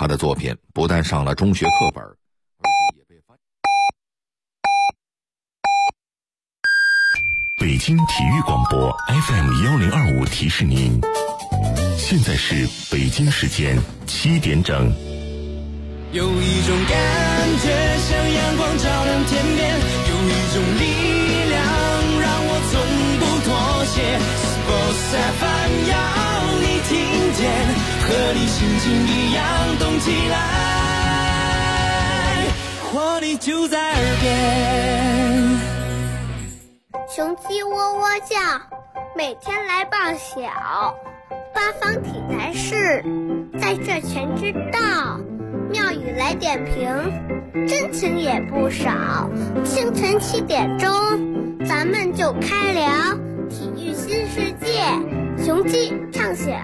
他的作品不但上了中学课本，而且也被翻。 北京体育广播 FM1025提示您，现在是北京时间7点整。 有一种感觉像阳光照亮天边，有一种力量让我从不妥协。Sports FM 要你听见，和你心情一样动起来，活力就在耳边。 雄鸡喔喔叫，每天来报晓。八方体坛事，在这全知道。妙语来点评，真情也不少。清晨7点钟，咱们就开聊体育新世界，雄鸡唱晓。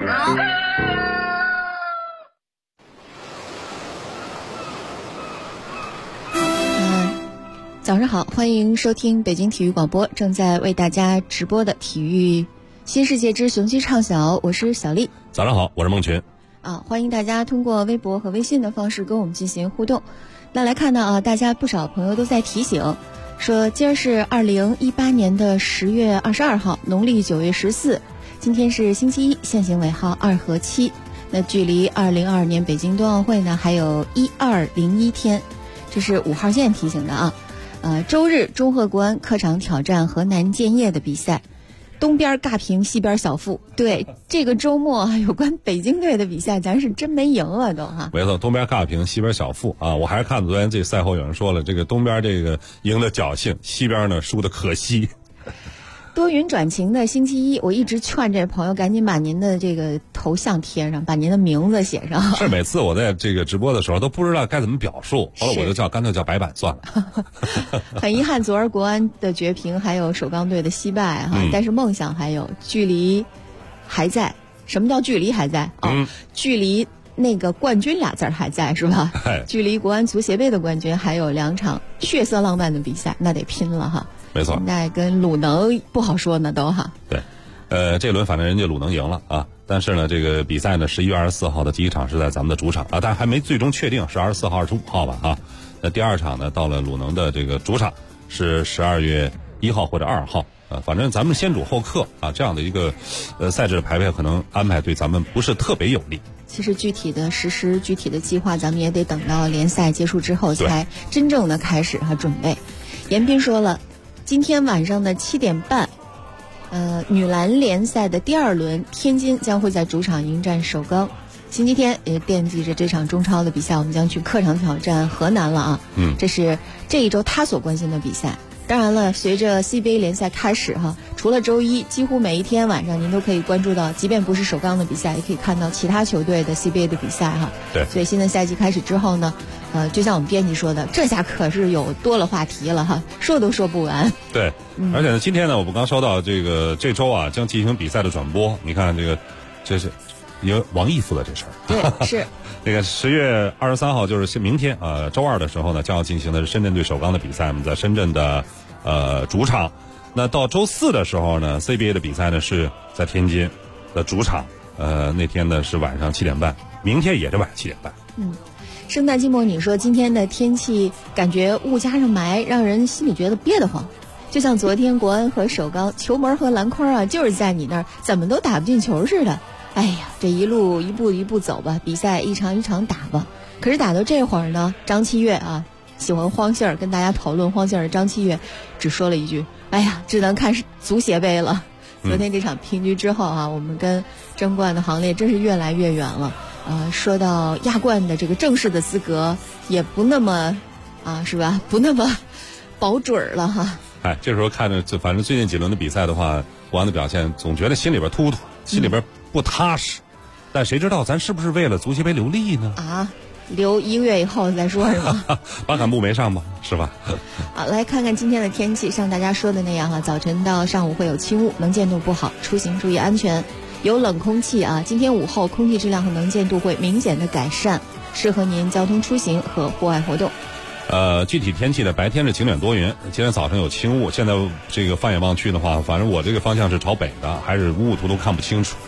早上好，欢迎收听北京体育广播正在为大家直播的体育新世界之雄鸡唱晓，我是小丽。 早上好，我是孟群。 欢迎大家通过微博和微信的方式跟我们进行互动。那来看到大家不少朋友都在提醒，说今儿是2018年的10月22号，农历9月14，今天是星期一，限行尾号2和7。那距离2022年北京冬奥会呢还有1201天，这是5号线提醒的啊。周日中赫国安客场挑战河南建业的比赛，东边尬平西边小负。对，这个周末有关北京队的比赛咱是真没赢了都哈。 没错，东边尬平西边小负啊！我还是看昨天这赛后有人说了，这个东边这个赢的侥幸，西边呢输的可惜。 多云转晴的星期一，我一直劝这朋友赶紧把您的这个头像贴上，把您的名字写上。 是每次我在这个直播的时候都不知道该怎么表述，后来我就干脆叫白板算了。 很遗憾，昨儿国安的绝平还有首钢队的惜败哈，但是梦想还有，距离还在。什么叫距离还在？距离那个冠军俩字儿还在是吧？距离国安足协杯的冠军还有2场血色浪漫的比赛，那得拼了哈。 没错， 现在跟鲁能不好说呢都哈。 对，这轮反正人家鲁能赢了啊，但是呢，这个比赛呢11月24号的第一场是在咱们的主场啊，但还没最终确定是24号、25号吧啊。那第2场呢，到了鲁能的这个主场是12月1号或者2号啊，反正咱们先主后客啊，这样的一个赛制的排配可能安排对咱们不是特别有利。 其实具体的实施、具体的计划，咱们也得等到联赛结束之后才真正的开始和准备。严彬说了，今天晚上的7点半，女篮联赛的第2轮，天津将会在主场迎战首钢。星期天也惦记着这场中超的比赛，我们将去客场挑战河南了啊。这是这一周他所关心的比赛。当然了，随着 CBA 联赛开始哈，除了周一，几乎每一天晚上您都可以关注到，即便不是首钢的比赛，也可以看到其他球队的 CBA 的比赛哈。 对， 所以新的赛季开始之后呢，就像我们编辑说的，这下可是有多了话题了哈，说都说不完。 对，而且呢，今天呢，我们刚收到这周啊将进行比赛的转播，你看这是由王毅负责这事儿。 对，是。 那个10月23号就是明天周二的时候呢，将要进行的是深圳对首钢的比赛，我们在深圳的主场。那到周4的时候呢 ，CBA 的比赛呢是在天津的主场，那天呢是晚上7点半，明天也是晚上7点半。 圣诞寂寞，你说今天的天气感觉雾加上霾，让人心里觉得憋得慌。就像昨天国安和首钢，球门和篮筐啊，就是在你那儿，怎么都打不进球似的。哎呀，这一步一步走吧，比赛一场一场打吧。可是打到这会儿呢，张七月啊，喜欢荒信儿，跟大家讨论荒信儿的张七月，只说了一句：“哎呀，只能看足协杯了。”昨天这场平局之后啊，我们跟争冠的行列真是越来越远了。说到亚冠的这个正式的资格，也不那么是吧？不那么保准了哈。 这时候看着，反正最近几轮的比赛的话，国安的表现总觉得心里边突突，心里边不踏实。但谁知道咱是不是为了足协杯留力呢？ 留1个月以后再说是吗？ 巴坎布没上吧，是吧？ 好，来看看今天的天气，像大家说的那样早晨到上午会有轻雾，能见度不好，出行注意安全。有冷空气今天午后空气质量和能见度会明显的改善，适合您交通出行和户外活动。 具体天气呢，白天是晴转多云，今天早上有轻雾，现在这个放眼望去的话，反正我这个方向是朝北的，还是雾雾涂涂看不清楚。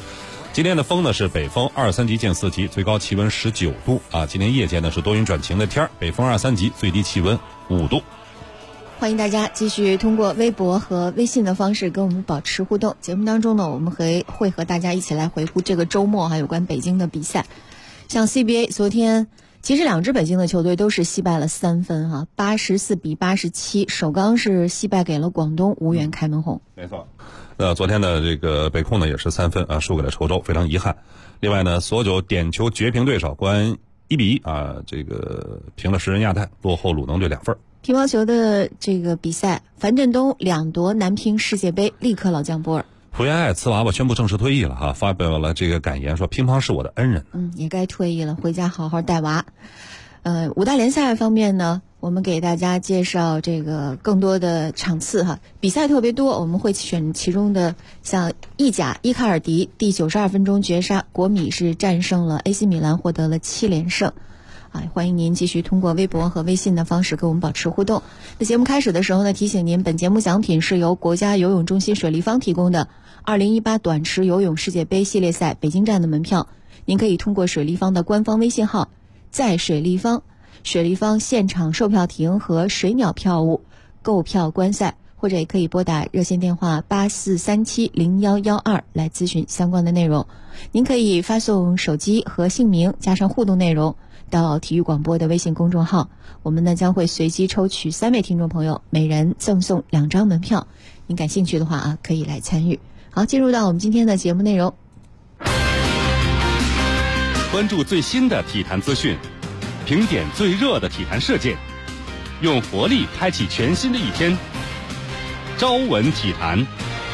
今天的风呢是北风2、3级见4级，最高气温19度啊。今天夜间呢是多云转晴的天，北风2、3级，最低气温5度。 欢迎大家继续通过微博和微信的方式跟我们保持互动。节目当中呢，我们会和大家一起来回顾这个周末还有关北京的比赛。像 CBA 昨天其实2支北京的球队都是惜败了3分哈，84比87，首钢是惜败给了广东，无缘开门红。 没错。昨天的这个北控呢也是3分啊，输给了稠州，非常遗憾。另外呢，索九点球绝平对手，国安1比1啊，这个平了时人亚泰，落后鲁能队2分。 乒乓球的这个比赛，樊振东2夺男乒世界杯，力克老将波尔。 朴元爱瓷娃娃宣布正式退役了哈，发表了这个感言说乒乓是我的恩人。 也该退役了，回家好好带娃。5大联赛方面呢，我们给大家介绍这个更多的场次哈，比赛特别多，我们会选其中的像意甲伊卡尔迪第92分钟绝杀，国米是战胜了 AC 米兰，获得了7连胜。欢迎您继续通过微博和微信的方式跟我们保持互动。那节目开始的时候呢，提醒您，本节目奖品是由国家游泳中心水立方提供的2018短池游泳世界杯系列赛北京站的门票，您可以通过水立方的官方微信号在水立方现场售票亭和水鸟票务购票观赛，或者也可以拨打热线电话84370112来咨询相关的内容。您可以发送手机和姓名加上互动内容到体育广播的微信公众号，我们呢将会随机抽取3位听众朋友，每人赠送2张门票。您感兴趣的话可以来参与。好，进入到我们今天的节目内容， 关注最新的体坛资讯，评点最热的体坛事件，用活力开启全新的一天。朝闻体坛。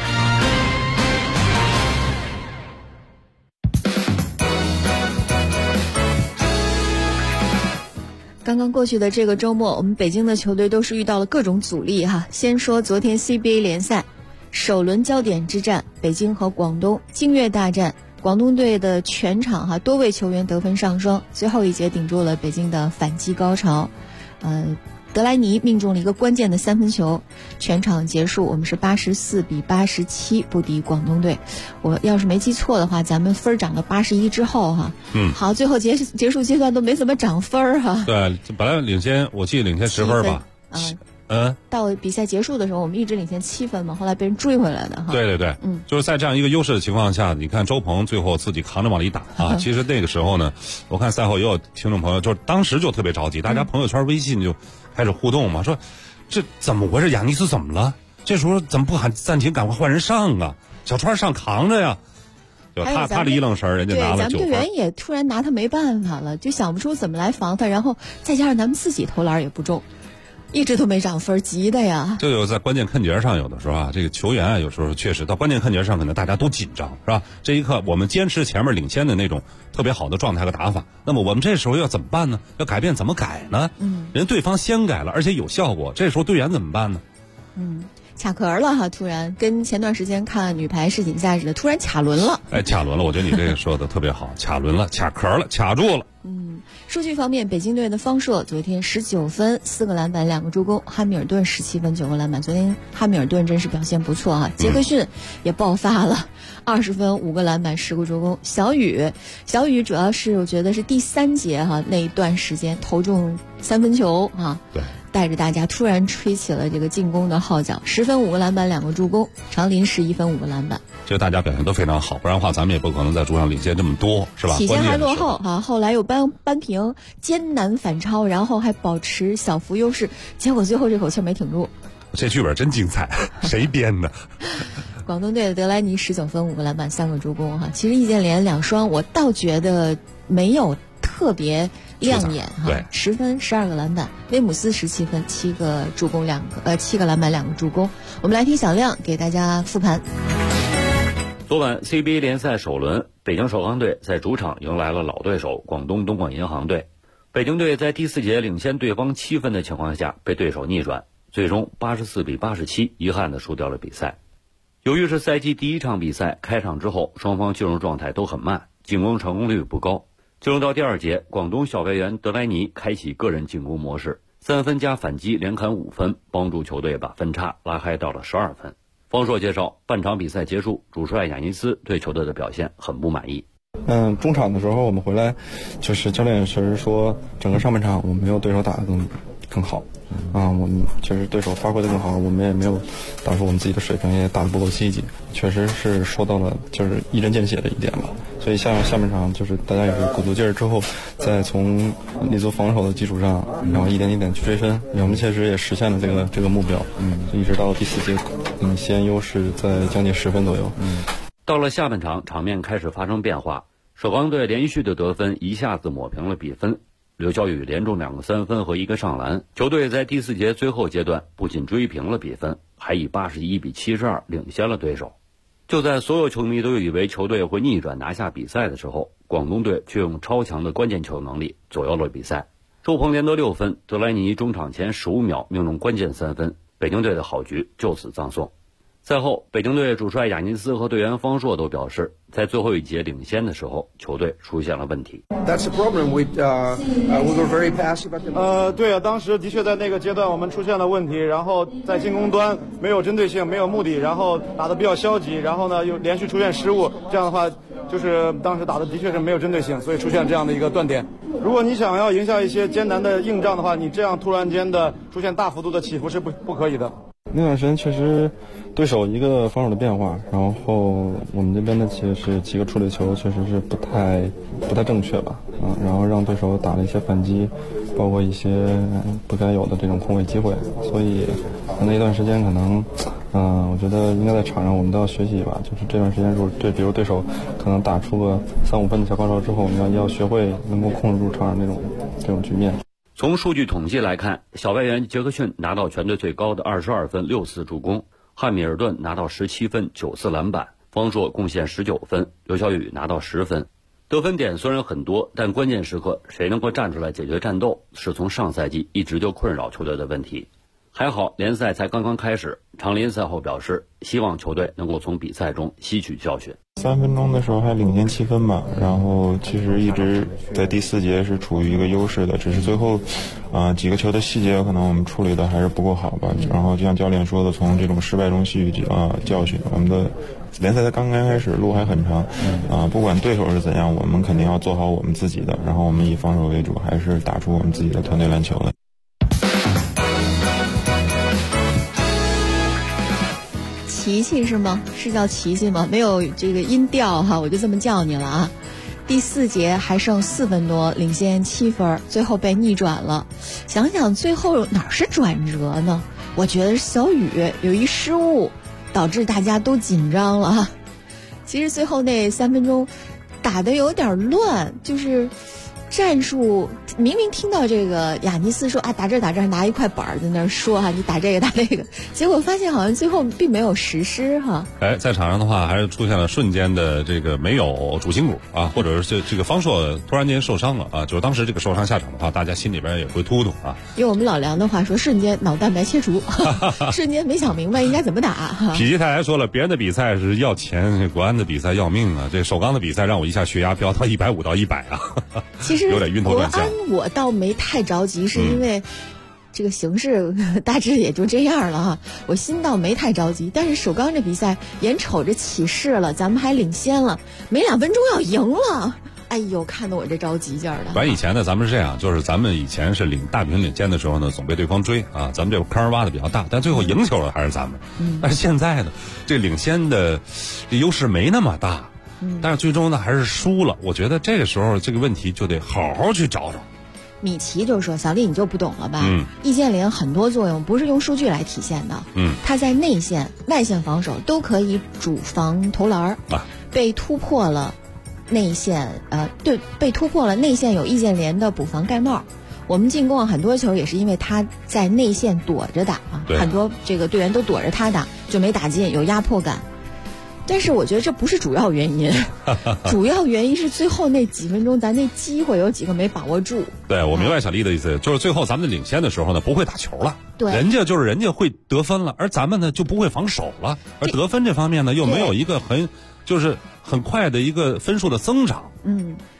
刚刚过去的这个周末，我们北京的球队都是遇到了各种阻力哈。先说昨天 CBA 联赛首轮焦点之战，北京和广东京粤大战，广东队的全场多位球员得分上双，最后一节顶住了北京的反击高潮。德莱尼命中了一个关键的3分球，全场结束我们是84比87不敌广东队。我要是没记错的话，咱们分涨到81之后哈，好，最后结束阶段都没怎么涨分哈。 对，本来领先，我记得领先10分吧。 到比赛结束的时候，我们一直领先7分嘛，后来被人追回来的哈。 对，就是在这样一个优势的情况下，你看周鹏最后自己扛着往里打啊。其实那个时候呢，我看赛后也有听众朋友，就是当时就特别着急，大家朋友圈、微信就开始互动嘛，说这怎么回事？亚尼斯怎么了？这时候怎么不喊暂停，赶快换人上啊？小川上扛着呀。就他这一愣神，人家拿了9分。 对，咱们队员也突然拿他没办法了，就想不出怎么来防他，然后再加上咱们自己投篮也不中。一直都没涨分，急的呀！ 就有在关键看节上，有的时候这个球员有时候确实到关键看节上，可能大家都紧张，是吧？这一刻我们坚持前面领先的那种特别好的状态和打法，那么我们这时候要怎么办呢？要改变怎么改呢？人对方先改了，而且有效果，这时候队员怎么办呢？ 卡壳了哈，突然跟前段时间看女排世锦赛似的，突然卡轮了。 卡轮了，我觉得你这个说的特别好，卡轮了，卡壳了，卡住了。 数据方面，北京队的方硕昨天19分，4个篮板，2个助攻；汉密尔顿17分，9个篮板。昨天汉密尔顿真是表现不错哈。杰克逊也爆发了，20分，5个篮板，10个助攻。小雨主要是我觉得是第3节哈那一段时间投中3分球哈， 对， 带着大家突然吹起了这个进攻的号角，10分，5个篮板，2个助攻。长林11分，5个篮板。 其实大家表现都非常好，不然的话咱们也不可能在主场领先这么多，是吧？ 起先还落后啊，后来又扳平，艰难反超，然后还保持小幅优势，结果最后这口气没挺住。 这剧本真精彩，谁编的？ 广东队的德莱尼19分，5个篮板，3个助攻哈。其实易建联2双，我倒觉得没有特别亮眼哈。 对 ，10分，12个篮板。威姆斯17分，7个助攻，7个篮板，2个助攻。我们来听小亮给大家复盘。 昨晚 CBA 联赛首轮，北京首钢队在主场迎来了老对手广东东莞银行队。北京队在第4节领先对方7分的情况下被对手逆转，最终84比87，遗憾地输掉了比赛。由于是赛季第1场比赛，开场之后双方进入状态都很慢，进攻成功率不高。进入到第2节，广东小外援德莱尼开启个人进攻模式，3分加反击连砍5分，帮助球队把分差拉开到了12分。 方硕介绍，半场比赛结束，主帅雅尼斯对球队的表现很不满意。 中场的时候我们回来，就是教练确实说，整个上半场我们没有对手打得更好，我们确实对手发挥得更好，我们也没有打出我们自己的水平，也打得不够积极，确实是说到了就是一针见血的一点吧。所以下半场就是大家也是鼓足劲儿之后，再从立足防守的基础上，然后一点一点去追分，我们确实也实现了这个目标。一直到第4节，领先优势在将近10分左右。 到了下半场，场面开始发生变化，首钢队连续的得分一下子抹平了比分。刘晓宇连中2个3分和1个上篮，球队在第4节最后阶段不仅追平了比分，还以81-72领先了对手。就在所有球迷都以为球队会逆转拿下比赛的时候，广东队却用超强的关键球能力左右了比赛。周鹏连得6分，德莱尼中场前15秒命中关键3分，北京队的好局就此葬送。赛后，北京队主帅雅尼斯和队员方硕都表示，在最后一节领先的时候，球队出现了问题。 That's the problem. We were very passive. 对啊，当时的确在那个阶段我们出现了问题，然后在进攻端没有针对性，没有目的，然后打得比较消极，然后呢又连续出现失误，这样的话就是当时打的确是没有针对性，所以出现这样的一个断点。如果你想要赢下一些艰难的硬仗的话，你这样突然间的出现大幅度的起伏是不可以的。 那段时间确实对手一个防守的变化，然后我们这边的其实几个处理球确实是不太正确吧，然后让对手打了一些反击，包括一些不该有的这种空位机会，所以那一段时间可能我觉得应该在场上我们都要学习吧，就是这段时间比如对手可能打出个3-5分的小高潮之后，我们要学会能够控制住场上这种局面。 从数据统计来看，小外援杰克逊拿到全队最高的22分6次助攻，汉密尔顿拿到17分9次篮板，方硕贡献19分，刘晓宇拿到10分。得分点虽然很多，但关键时刻谁能够站出来解决战斗，是从上赛季一直就困扰球队的问题。还好联赛才刚刚开始，常林赛后表示希望球队能够从比赛中吸取教训。 3分钟的时候还领先7分吧，然后其实一直在第4节是处于一个优势的，只是最后几个球的细节可能我们处理的还是不够好吧。然后就像教练说的，从这种失败中吸取教训，我们的联赛才刚刚开始，路还很长不管对手是怎样，我们肯定要做好我们自己的，然后我们以防守为主，还是打出我们自己的团队篮球的。 琪琪是吗？是叫琪琪吗？没有这个音调哈，我就这么叫你了啊。第4节还剩4分多，领先7分，最后被逆转了。想想最后哪是转折呢？我觉得小雨有一失误，导致大家都紧张了。其实最后那3分钟打得有点乱，就是战术明明听到这个雅尼斯说打这打这，拿一块板在那儿说你打这个打那个，结果发现好像最后并没有实施哈。 在场上的话，还是出现了瞬间的这个没有主心骨或者是这个方硕突然间受伤了就是当时这个受伤下场的话，大家心里边也会突突用我们老梁的话说，瞬间脑蛋白切除，瞬间没想明白应该怎么打。 否极泰还说了，别人的比赛是要钱，国安的比赛要命这首钢的比赛让我一下血压飙到150到100 其实有点晕头转向。 国安我倒没太着急，是因为这个形势大致也就这样了我心倒没太着急。但是首钢这比赛眼瞅着起势了，咱们还领先了，没2分钟要赢了，哎呦，看得我这着急劲儿的。 反正以前呢，咱们是这样，就是咱们以前是大比分领先的时候呢，总被对方追咱们这个坑挖的比较大，但最后赢球的还是咱们。但是现在呢，这领先的这优势没那么大，但是最终呢还是输了。我觉得这个时候这个问题就得好好去找找。 米奇就说：“小丽你就不懂了吧？易建联很多作用不是用数据来体现的。他在内线、外线防守都可以主防投篮被突破了内线，被突破了内线有易建联的补防盖帽。我们进攻很多球也是因为他在内线躲着打很多这个队员都躲着他打，就没打进，有压迫感。但是我觉得这不是主要原因，主要原因是最后那几分钟咱那机会有几个没把握住。 对，我明白小丽的意思，就是最后咱们领先的时候呢，不会打球了。 对， 人家会得分了，而咱们呢就不会防守了，而得分这方面呢又没有一个很快的一个分数的增长。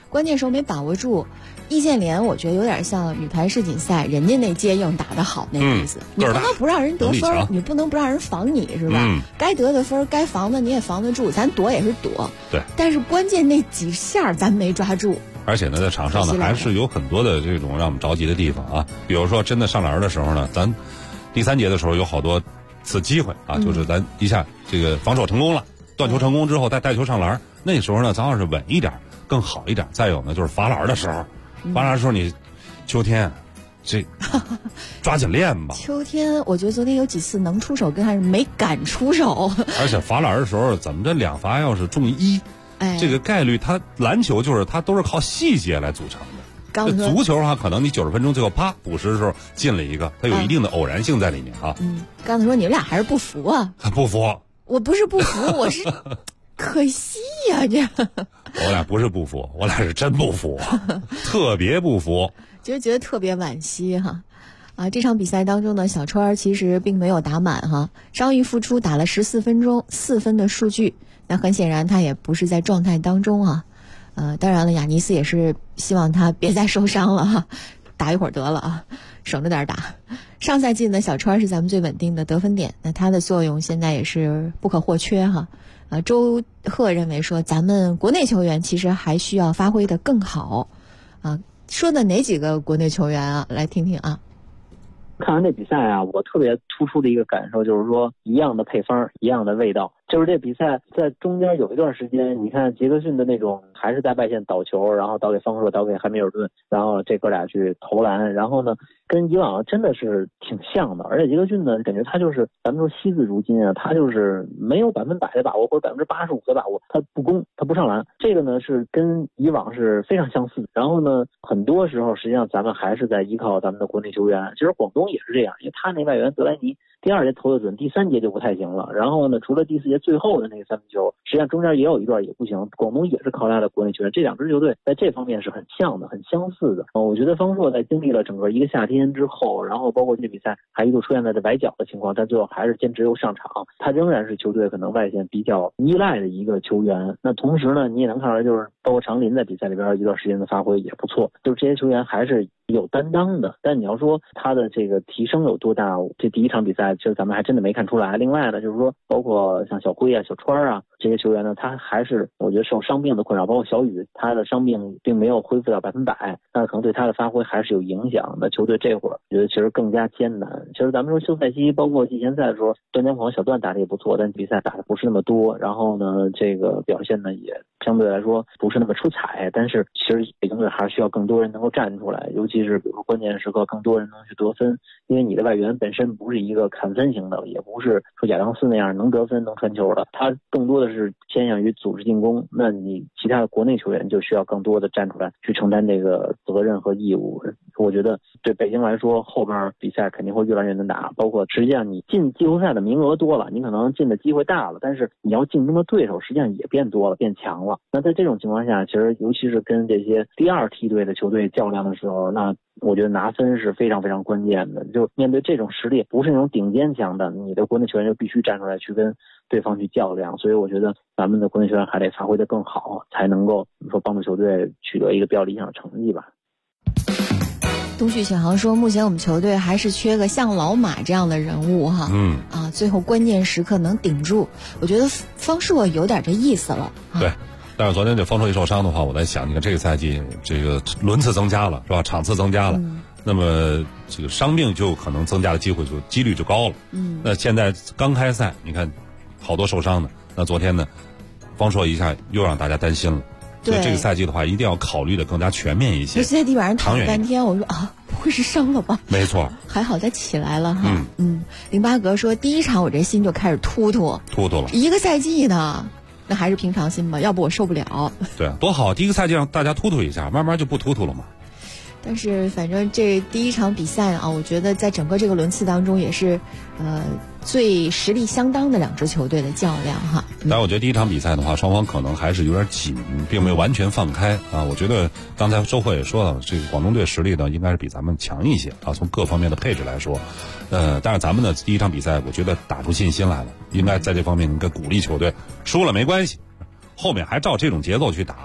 关键时候没把握住。易建联我觉得有点像女排世锦赛，人家那接应打得好那个意思，你不能不让人得分，你不能不让人防你是吧？该得的分，该防的你也防得住，咱躲也是躲。 对。 但是关键那几下咱没抓住。 而且呢，在场上呢还是有很多的这种让我们着急的地方啊，比如说真的上篮的时候呢，咱第3节的时候有好多次机会啊，就是咱一下这个防守成功了，断球成功之后再带球上篮，那时候呢咱要是稳一点更好一点。再有呢就是罚篮的时候，罚篮的时候你秋天这抓紧练吧。 秋天我觉得昨天有几次能出手跟还是没敢出手。 而且罚篮的时候怎么这2罚要是中1，这个概率它篮球就是它都是靠细节来组成的。足球的话可能你90分钟最后啪补时的时候进了一个，它有一定的偶然性在里面啊。 刚才说你们俩还是不服啊？ 不服。 我不是不服，我是可惜呀这。 我俩不是不服，我俩是真不服，特别不服。 就是觉得特别惋惜哈。这场比赛当中呢，小川其实并没有打满哈，伤愈复出打了14分钟，4分的数据。那很显然他也不是在状态当中啊。当然了，雅尼斯也是希望他别再受伤了哈，打一会儿得了啊，省着点打。上赛季呢，小川是咱们最稳定的得分点，那他的作用现在也是不可或缺哈。周贺认为说，咱们国内球员其实还需要发挥的更好啊。说的哪几个国内球员啊？来听听啊。 看完这比赛啊，我特别突出的一个感受就是说，一样的配方，一样的味道。就是这比赛在中间有一段时间，你看杰克逊的那种还是在外线倒球，然后倒给方硕，倒给汉密尔顿，然后这哥俩去投篮，然后呢跟以往真的是挺像的。而且杰克逊呢，感觉他就是咱们说惜字如金啊，他就是没有100%的把握或者85%的把握，他不攻，他不上篮。这个呢是跟以往是非常相似。然后呢，很多时候实际上咱们还是在依靠咱们的国内球员。其实广东也是这样，因为他那外援德莱尼第2节投得准，第3节就不太行了。然后呢，除了第4节最后的那个3分球，实际上中间也有一段也不行。广东也是靠他的国内球员，这2支球队在这方面是很像的，很相似的。我觉得方硕在经历了整个一个夏天之后，然后包括这比赛还一度出现在这崴脚的情况，但最后还是坚持又上场。他仍然是球队可能外线比较依赖的一个球员。那同时呢，你也能看出来，就是包括长林在比赛里边一段时间的发挥也不错，就是这些球员还是有担当的。但你要说他的这个提升有多大，这第1场比赛其实咱们还真的没看出来。另外呢，就是说包括像小辉啊、小川啊这些球员呢，他还是我觉得受伤病的困扰，包括小雨，他的伤病并没有恢复到100%，那可能对他的发挥还是有影响。那球队这会儿我觉得其实更加艰难。其实咱们说休赛期包括季前赛的时候，段江鹏、小段打得也不错，但比赛打得不是那么多，然后呢这个表现呢也相对来说不是那么出彩。但是其实北京队还是需要更多人能够站出来，尤其是比如说关键时刻更多人能去得分，因为你的外援本身不是一个砍分型的，也不是说亚当斯那样能得分能传球的，他更多的是偏向于组织进攻。那你其他的国内球员就需要更多的站出来去承担这个责任和义务。我觉得对北京来说，后边比赛肯定会越来越难打，包括实际上你进季后赛的名额多了，你可能进的机会大了，但是你要竞争的对手实际上也变多了，变强了。那在这种情况下，其实尤其是跟这些第2梯队的球队较量的时候，那我觉得拿分是非常非常关键的。就面对这种实力不是那种顶尖强的，你的国内球员就必须站出来去跟对方去较量。所以我觉得咱们的国内球员还得发挥得更好，才能够说帮助球队取得一个比较理想的成绩吧。 东旭启航说，目前我们球队还是缺个像老马这样的人物哈，最后关键时刻能顶住。我觉得方硕有点这意思了。 对，但是昨天这方硕一受伤的话，我在想，你看这个赛季这个轮次增加了是吧？场次增加了，那么这个伤病就可能增加的几率就高了。那现在刚开赛，你看好多受伤的，那昨天呢，方硕一下又让大家担心了。所以这个赛季的话，一定要考虑的更加全面一些。 尤其在地板上躺了半天，我说不会是伤了吧？ 没错， 还好他起来了哈。08格说，第1场我这心就开始突突了，1个赛季呢，那还是平常心吧，要不我受不了。 对，多好，第1个赛季让大家突突一下，慢慢就不突突了嘛。 但是反正这第1场比赛啊，我觉得在整个这个轮次当中也是最实力相当的2支球队的较量哈。 但我觉得第1场比赛的话，双方可能还是有点紧，并没有完全放开啊。我觉得刚才周贺也说了，这个广东队实力呢应该是比咱们强一些啊，从各方面的配置来说。但是咱们呢第1场比赛，我觉得打出信心来了，应该在这方面应该鼓励球队，输了没关系，后面还照这种节奏去打，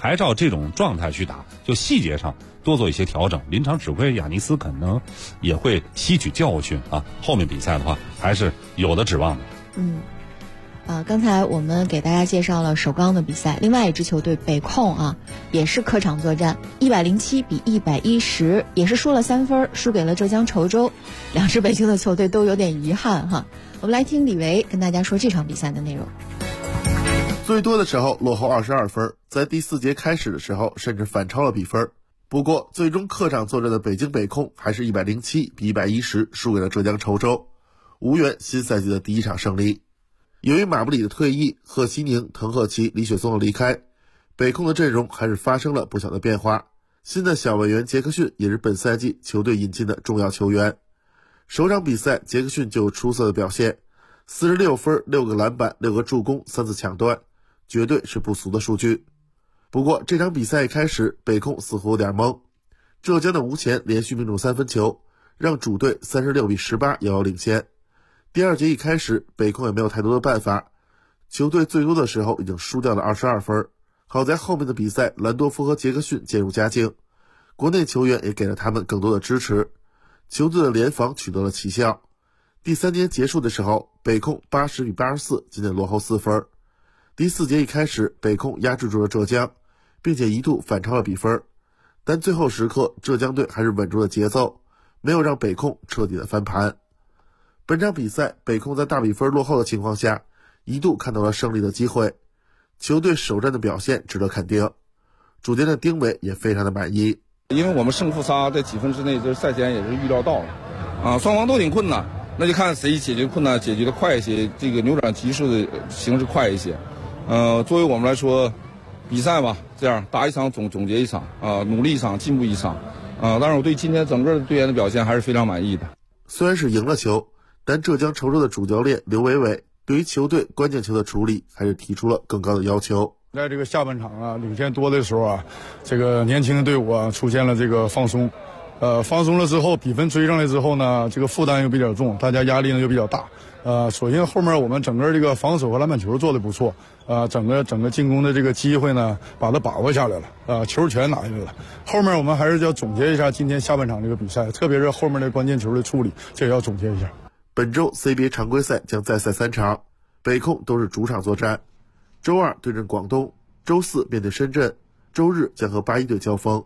还照这种状态去打，就细节上多做一些调整。临场指挥亚尼斯可能也会吸取教训啊，后面比赛的话还是有的指望的。 刚才我们给大家介绍了首钢的比赛，另外一支球队北控啊，也是客场作战，107比110，也是输了3分，输给了浙江稠州。两支北京的球队都有点遗憾哈。我们来听李维跟大家说这场比赛的内容。 最多的时候落后22分，在第4节开始的时候甚至反超了比分。不过最终客场作战的北京北控还是107比110输给了浙江稠州，无缘新赛季的第一场胜利。由于马布里的退役，贺西宁、滕赫奇、李雪松的离开，北控的阵容还是发生了不小的变化。新的小外援杰克逊也是本赛季球队引进的重要球员。首场比赛杰克逊就有出色的表现，46分、6个篮板、6个助攻、3次抢断，绝对是不俗的数据。不过这场比赛一开始，北控似乎有点懵，浙江的吴前连续命中3分球，让主队36比18遥遥领先。第2节一开始，北控也没有太多的办法，球队最多的时候已经输掉了22分。好在后面的比赛，兰多夫和杰克逊渐入佳境，国内球员也给了他们更多的支持，球队的联防取得了奇效。第3节结束的时候，北控80比84，仅仅落后4分。第4节一开始，北控压制住了浙江，并且一度反超了比分，但最后时刻浙江队还是稳住了节奏，没有让北控彻底的翻盘。本场比赛北控在大比分落后的情况下，一度看到了胜利的机会，球队首战的表现值得肯定，主教练丁伟也非常的满意。 因为我们胜负差在几分之内，这赛前也是预料到了啊，双方都挺困难，那就看谁解决困难解决的快一些，这个扭转局势的形式快一些。作为我们来说，比赛吧，这样打一场总结一场啊，努力一场进步一场啊。当然我对今天整个队员的表现还是非常满意的。 虽然是赢了球，但浙江稠州的主教练刘伟伟对于球队关键球的处理还是提出了更高的要求。 在这个下半场啊，领先多的时候啊，这个年轻的队伍啊出现了这个放松，放松了之后，比分追上来之后呢，这个负担又比较重，大家压力呢又比较大。首先后面我们整个这个防守和篮板球做得不错，整个进攻的这个机会呢，把它把握下来了，球权拿下来了。后面我们还是要总结一下今天下半场这个比赛，特别是后面的关键球的处理，这也要总结一下。 本周 CBA 常规赛将再赛3场，北控都是主场作战，周2对阵广东，周4面对深圳，周日将和81队交锋。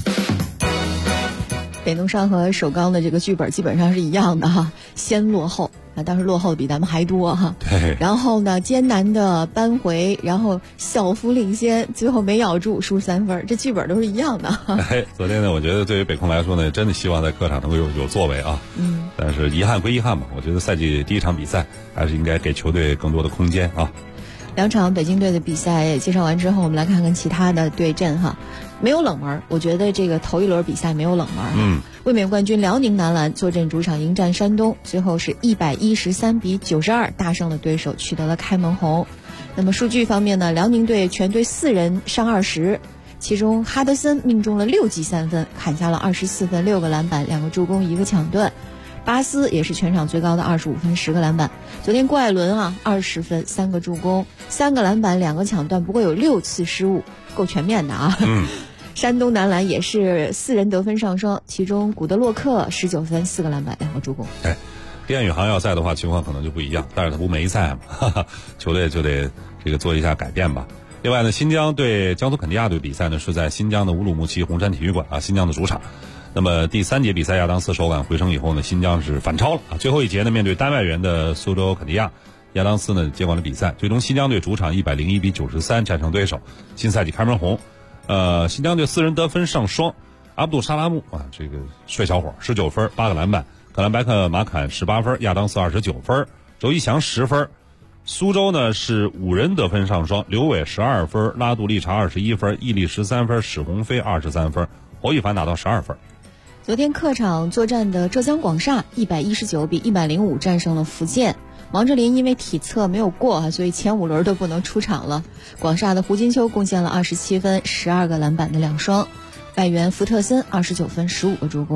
北农商和首钢的这个剧本基本上是一样的哈，先落后啊，当时落后的比咱们还多哈。 对。 然后呢，艰难的扳回，然后小幅领先，最后没咬住，输3分，这剧本都是一样的。 昨天呢，我觉得对于北控来说呢，真的希望在客场能够有作为啊。但是遗憾归遗憾吧，我觉得赛季第一场比赛还是应该给球队更多的空间啊。 2场北京队的比赛介绍完之后，我们来看看其他的对阵哈。没有冷门，我觉得这个头一轮比赛没有冷门。卫冕冠军辽宁男篮坐镇主场迎战山东，最后是113比92大胜了对手，取得了开门红。那么数据方面呢，辽宁队全队4人上20，其中哈德森命中了6记3分，砍下了24分、6个篮板、2个助攻、1个抢断。巴斯也是全场最高的25分、10个篮板。昨天郭艾伦20分、3个助攻、3个篮板、2个抢断，不过有6次失误，够全面的啊。山东男篮也是4人得分上双，其中古德洛克19分、4个篮板、2个助攻。 滇宇航要赛的话，情况可能就不一样，但是他不没赛嘛，球队就得这个做一下改变吧。另外呢，新疆对江苏肯尼亚队比赛呢是在新疆的乌鲁木齐红山体育馆啊，新疆的主场。那么第3节比赛，亚当斯手感回升以后呢，新疆是反超了啊。最后一节呢，面对单外援的苏州肯尼亚，亚当斯呢接管了比赛，最终新疆队主场101比93战胜对手，新赛季开门红。新疆队4人得分上双，阿卜杜沙拉木啊，这个帅小伙19分8个篮板，克兰白克马坎18分，亚当斯29分，周一翔10分。苏州呢是5人得分上双，刘伟12分，拉杜利查21分，易立13分，史鸿飞23分，侯一凡拿到12分。 昨天客场作战的浙江广厦119比105战胜了福建。王哲林因为体测没有过所以前5轮都不能出场了。广厦的胡金秋贡献了27分、12个篮板的2双，外援福特森29分、15个助攻。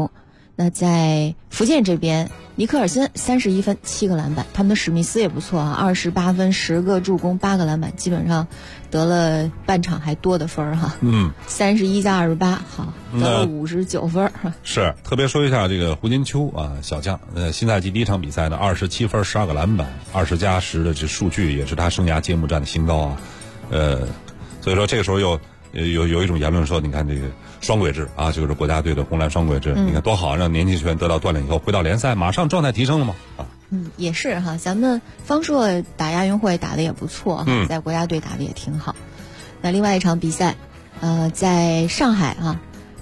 那在福建这边，尼克尔森31分7个篮板，他们的史密斯也不错啊，28分10个助攻8个篮板，基本上得了半场还多的分哈。31加28，好，得了59分。 是，特别说一下这个胡金秋啊，小将，新赛季第一场比赛呢，27分12个篮板，20加10的这数据也是他生涯揭幕战的新高啊。所以说这个时候有一种言论说，你看这个双轨制啊，就是国家队的红蓝双轨制，你看多好，让年轻球员得到锻炼以后回到联赛，马上状态提升了嘛啊。 也是哈，咱们方硕打亚运会打得也不错，在国家队打得也挺好。那另外一场比赛，在上海啊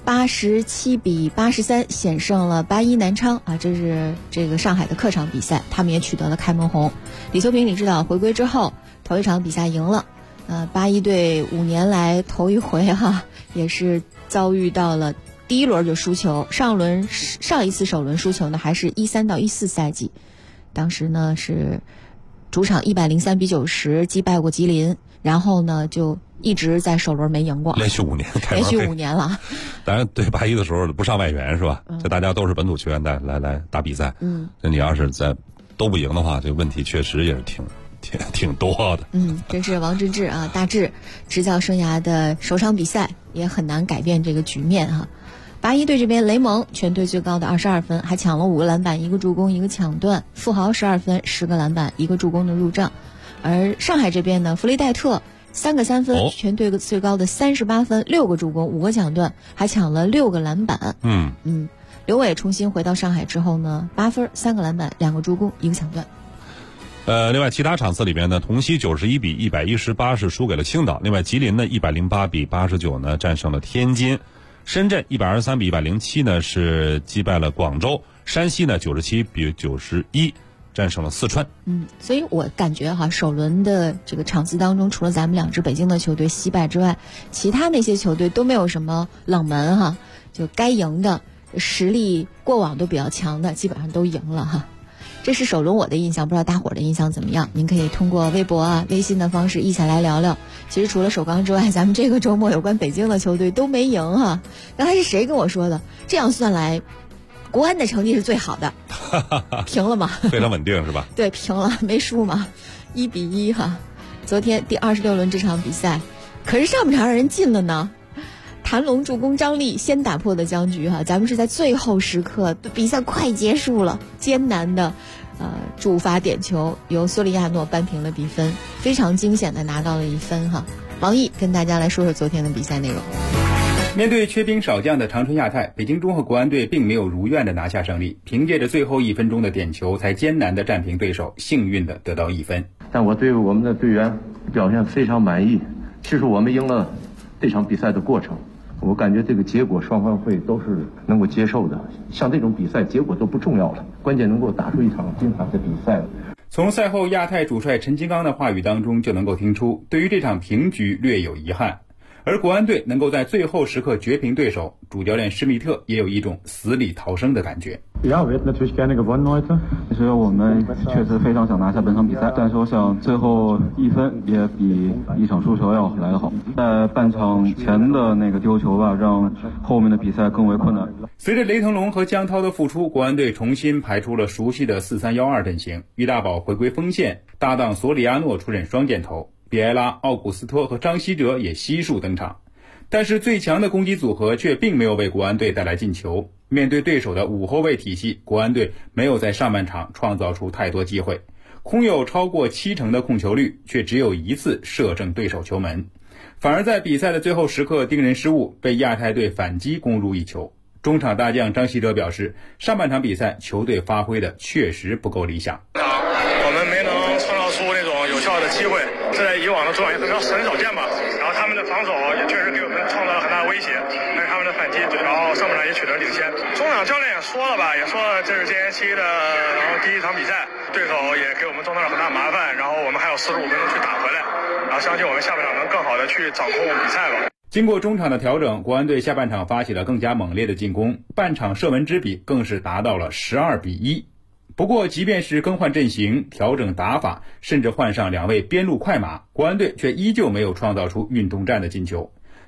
，87比83险胜了81南昌啊，这是这个上海的客场比赛，他们也取得了开门红。李秋平李指导回归之后，头一场比赛赢了。81队5年来头一回也是遭遇到了第一轮就输球。上一次首轮输球呢，还是13到14赛季，当时呢是主场103比90击败过吉林，然后呢就一直在首轮没赢过， 连续5年， 连续5年了。 当然对81的时候不上外援是吧？这大家都是本土球员来打比赛。那你要是都不赢的话，这个问题确实也是挺多的。 真是王治郅啊，大治执教生涯的首场比赛也很难改变这个局面哈。81队这边，雷蒙全队最高的22分，还抢了5个篮板1个助攻1个抢断，富豪12分10个篮板1个助攻的入账。而上海这边呢，弗雷戴特3个3分，全队最高的38分6个助攻5个抢断，还抢了6个篮板。刘伟重新回到上海之后呢，8分3个篮板2个助攻1个抢断。 另外其他场次里边呢，同曦91比118是输给了青岛，另外吉林呢108比89呢战胜了天津，深圳123比107呢是击败了广州，山西呢97比91战胜了四川。 所以我感觉首轮的这个场次当中，除了咱们2支北京的球队惜败之外，其他那些球队都没有什么冷门就该赢的实力过往都比较强的基本上都赢了这是首轮我的印象，不知道大伙儿的印象怎么样？您可以通过微博微信的方式一起来聊聊。其实除了首钢之外，咱们这个周末有关北京的球队都没赢刚才是谁跟我说的？这样算来，国安的成绩是最好的，平了吗？ 非常稳定是吧？ 对，平了，没输嘛，1比1昨天第26轮这场比赛，可是上半场让人进了呢。谭龙助攻张力先打破的僵局咱们是在最后时刻，比赛快结束了，艰难的主罚点球由索里亚诺扳平了比分，非常惊险的拿到了1分王毅跟大家来说说昨天的比赛内容。 面对缺兵少将的长春亚泰，北京中赫国安队并没有如愿的拿下胜利，凭借着最后1分钟的点球才艰难的战平对手，幸运的得到1分。 但我对我们的队员表现非常满意。其实我们赢了这场比赛的过程，我感觉这个结果双方会都是能够接受的。像这种比赛结果都不重要了，关键能够打出一场精彩的比赛。 从赛后亚太主帅陈金刚的话语当中就能够听出，对于这场平局略有遗憾。而国安队能够在最后时刻绝平对手，主教练施密特也有一种死里逃生的感觉。 Ja, wir hätten natürlich gerne gewonnen heute. 其实我们确实非常想拿下本场比赛，但是我想最后1分也比一场输球要来得好。在半场前的那个丢球吧，让后面的比赛更为困难。 随着雷腾龙和江涛的复出，国安队重新排出了熟悉的4-3-1-2阵型，于大宝回归锋线，搭档索里亚诺出任双箭头，比埃拉、奥古斯托和张稀哲也悉数登场。但是最强的攻击组合却并没有为国安队带来进球。面对对手的5后卫体系，国安队没有在上半场创造出太多机会，空有超过70%的控球率，却只有1次射正对手球门，反而在比赛的最后时刻盯人失误，被亚太队反击攻入1球。中场大将张稀哲表示，上半场比赛球队发挥的确实不够理想。 我们没能创造出那种有效的机会，这在以往的中场也很少见吧。然后他们的防守也确实给我们创造了很大的威胁，但是他们的反击，然后上半场也取得领先。中场教练也说了吧，也说了这是今年期的然后第一场比赛，对手也给我们造成了很大麻烦，然后我们还有45分钟去打回来，然后相信我们下半场能更好的去掌控比赛吧。 经过中场的调整，国安队下半场发起了更加猛烈的进攻，半场射门之比更是达到了12比1。不过即便是更换阵型、调整打法，甚至换上2位边路快马，国安队却依旧没有创造出运动战的进球。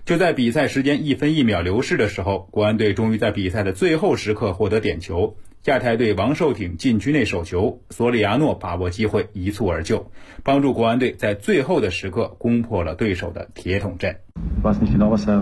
就在比赛时间1分1秒流逝的时候，国安队终于在比赛的最后时刻获得点球。亚太队王寿挺禁区内手球，索里亚诺把握机会一蹴而就，帮助国安队在最后的时刻攻破了对手的铁桶阵。 我不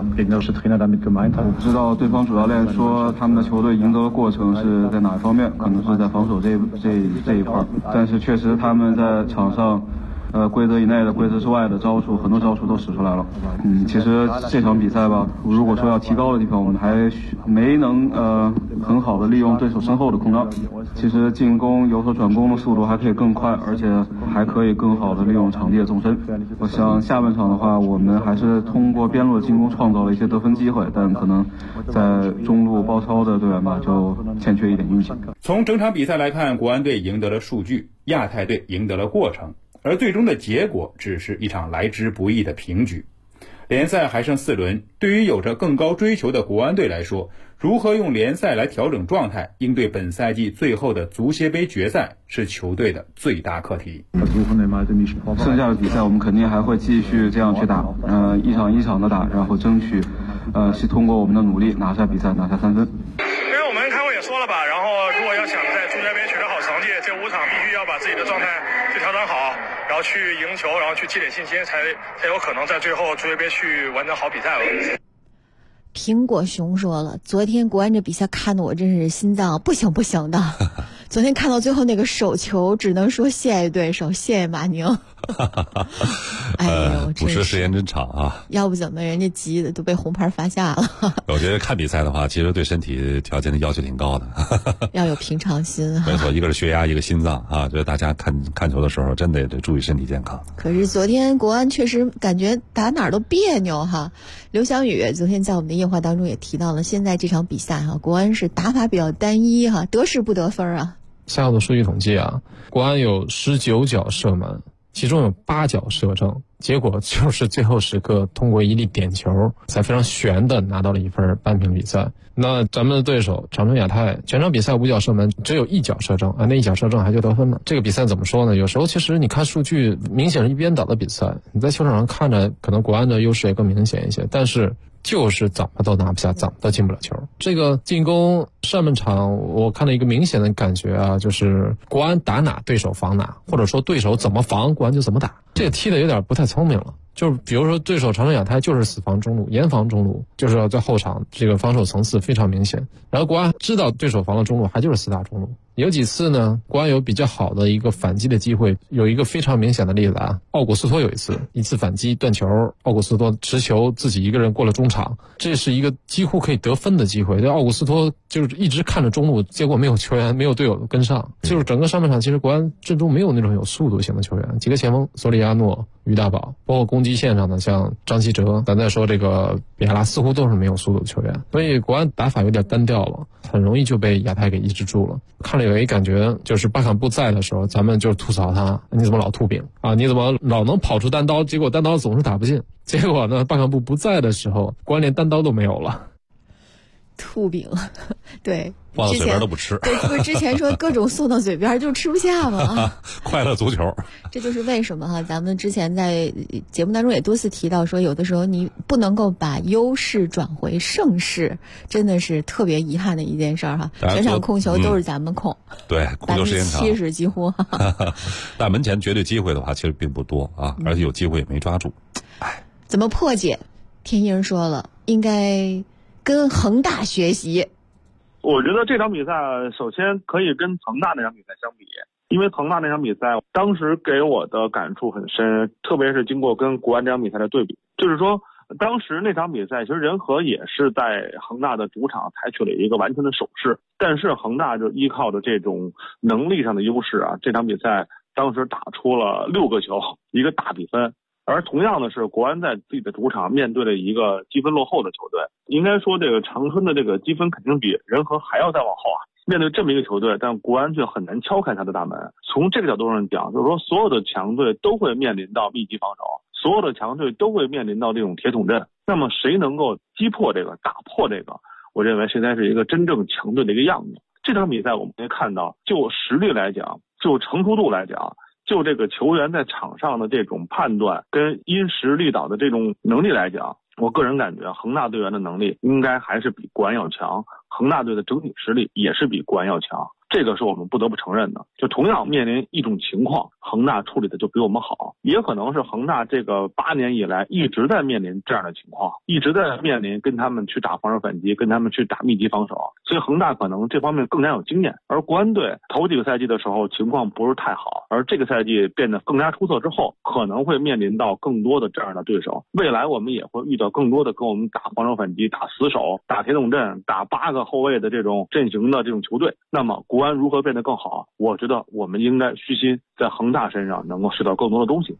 知道对方主教练说他们的球队赢得的过程是在哪方面，可能是在防守这一块，但是确实他们在场上规则以内的、规则之外的招数，很多招数都使出来了。其实这场比赛吧，如果说要提高的地方，我们还没能很好的利用对手身后的空档。其实进攻有所转攻的速度还可以更快，而且还可以更好的利用场地的纵深。我想下半场的话，我们还是通过边路的进攻创造了一些得分机会，但可能在中路包抄的队员吧，就欠缺一点运气。 从整场比赛来看，国安队赢得了数据，亚太队赢得了过程。而最终的结果只是一场来之不易的平局。联赛还剩4轮，对于有着更高追求的国安队来说，如何用联赛来调整状态，应对本赛季最后的足协杯决赛，是球队的最大课题。 剩下的比赛我们肯定还会继续这样去打，一场一场的打，然后争取是通过我们的努力拿下比赛，拿下3分。 因为我们开会也说了吧，然后如果要想在足协杯取得好成绩，这5场必须要把自己的状态去调整好，然后去赢球，然后去积累信心，才有可能在最后足协杯去完成好比赛了。 苹果熊说了，昨天国安这比赛看得我真是心脏不行不行的。昨天看到最后那个手球，只能说谢谢对手，谢谢马宁。哎呦， 捕食时间真长啊！ 要不怎么人家急的都被红牌罚下了。 我觉得看比赛的话，其实对身体条件的要求挺高的， 要有平常心。 没错，一个是血压，一个心脏啊。觉得大家看球的时候，真得注意身体健康。 可是昨天国安确实感觉打哪儿都别扭哈。刘翔宇昨天在我们的夜话当中也提到了，现在这场比赛哈，国安是打法比较单一哈，得势不得分啊。 赛后的数据统计啊，国安有19脚射门，其中有8脚射正，结果就是最后时刻通过一粒点球才非常悬的拿到了1分，扳平比赛。那咱们的对手长春亚泰全场比赛5脚射门，只有1脚射正啊，那1脚射正还就得分了。这个比赛怎么说呢？有时候其实你看数据明显是一边倒的比赛，你在球场上看着可能国安的优势也更明显一些，但是就是怎么都拿不下，怎么都进不了球。这个进攻上半场我看到一个明显的感觉啊，就是国安打哪对手防哪，或者说对手怎么防国安就怎么打，这个踢的有点不太聪明了。就是比如说对手长春亚泰就是死防中路，严防中路，就是要在后场这个防守层次非常明显。然后国安知道对手防了中路，还就是死打中路。有几次呢，国安有比较好的一个反击的机会，有一个非常明显的例子啊，奥古斯托有一次反击断球，奥古斯托持球自己一个人过了中场，这是一个几乎可以得分的机会。这奥古斯托就是一直看着中路，结果没有球员没有队友跟上，就是整个上半场其实国安阵中没有那种有速度型的球员，几个前锋索里亚诺、于大宝，包括攻击线上的像张稀哲，咱再说这个比埃拉，似乎都是没有速度的球员，所以国安打法有点单调了，很容易就被亚太给抑制住了。看了有一感觉，就是巴坎布在的时候，咱们就吐槽他，你怎么老吐饼啊？你怎么老能跑出单刀，结果单刀总是打不进？结果呢，巴坎布不在的时候，国安连单刀都没有了。 吐饼，对， 放到嘴边都不吃。 对，不是之前说各种送到嘴边就吃不下吗？ 快乐足球， 这就是为什么哈，咱们之前在节目当中也多次提到说，有的时候你不能够把优势转回胜势，真的是特别遗憾的一件事儿哈。全场控球都是咱们控， 对，控球时间长 70%几乎。 但门前绝对机会的话，其实并不多啊，而且有机会也没抓住。 怎么破解？天一人说了，应该跟恒大学习。 我觉得这场比赛首先可以跟恒大那场比赛相比，因为恒大那场比赛当时给我的感触很深，特别是经过跟国安这场比赛的对比，就是说当时那场比赛其实人和也是在恒大的主场采取了一个完全的守势，但是恒大就依靠着这种能力上的优势啊，这场比赛当时打出了6个球，一个大比分。而同样的是，国安在自己的主场面对了一个积分落后的球队，应该说这个长春的这个积分肯定比人和还要再往后啊。面对这么一个球队，但国安却很难敲开他的大门。从这个角度上讲，就是说所有的强队都会面临到密集防守，所有的强队都会面临到这种铁桶阵。那么谁能够击破这个、打破这个，我认为现在是一个真正强队的一个样子。这场比赛我们可以看到，就实力来讲，就成熟度来讲，就这个球员在场上的这种判断跟因时利导的这种能力来讲， 我个人感觉恒大队员的能力应该还是比国安要强，恒大队的整体实力也是比国安要强。这个是我们不得不承认的。就同样面临一种情况，恒大处理的就比我们好，也可能是恒大这个8年以来一直在面临这样的情况，一直在面临跟他们去打防守反击，跟他们去打密集防守，所以恒大可能这方面更加有经验。而国安队头几个赛季的时候情况不是太好，而这个赛季变得更加出色之后，可能会面临到更多的这样的对手。未来我们也会遇到更多的跟我们打防守反击、打死守、打铁桶阵、打8个后卫的这种阵型的这种球队。那么国安如何变得更好？我觉得我们应该虚心在恒大身上能够学到更多的东西。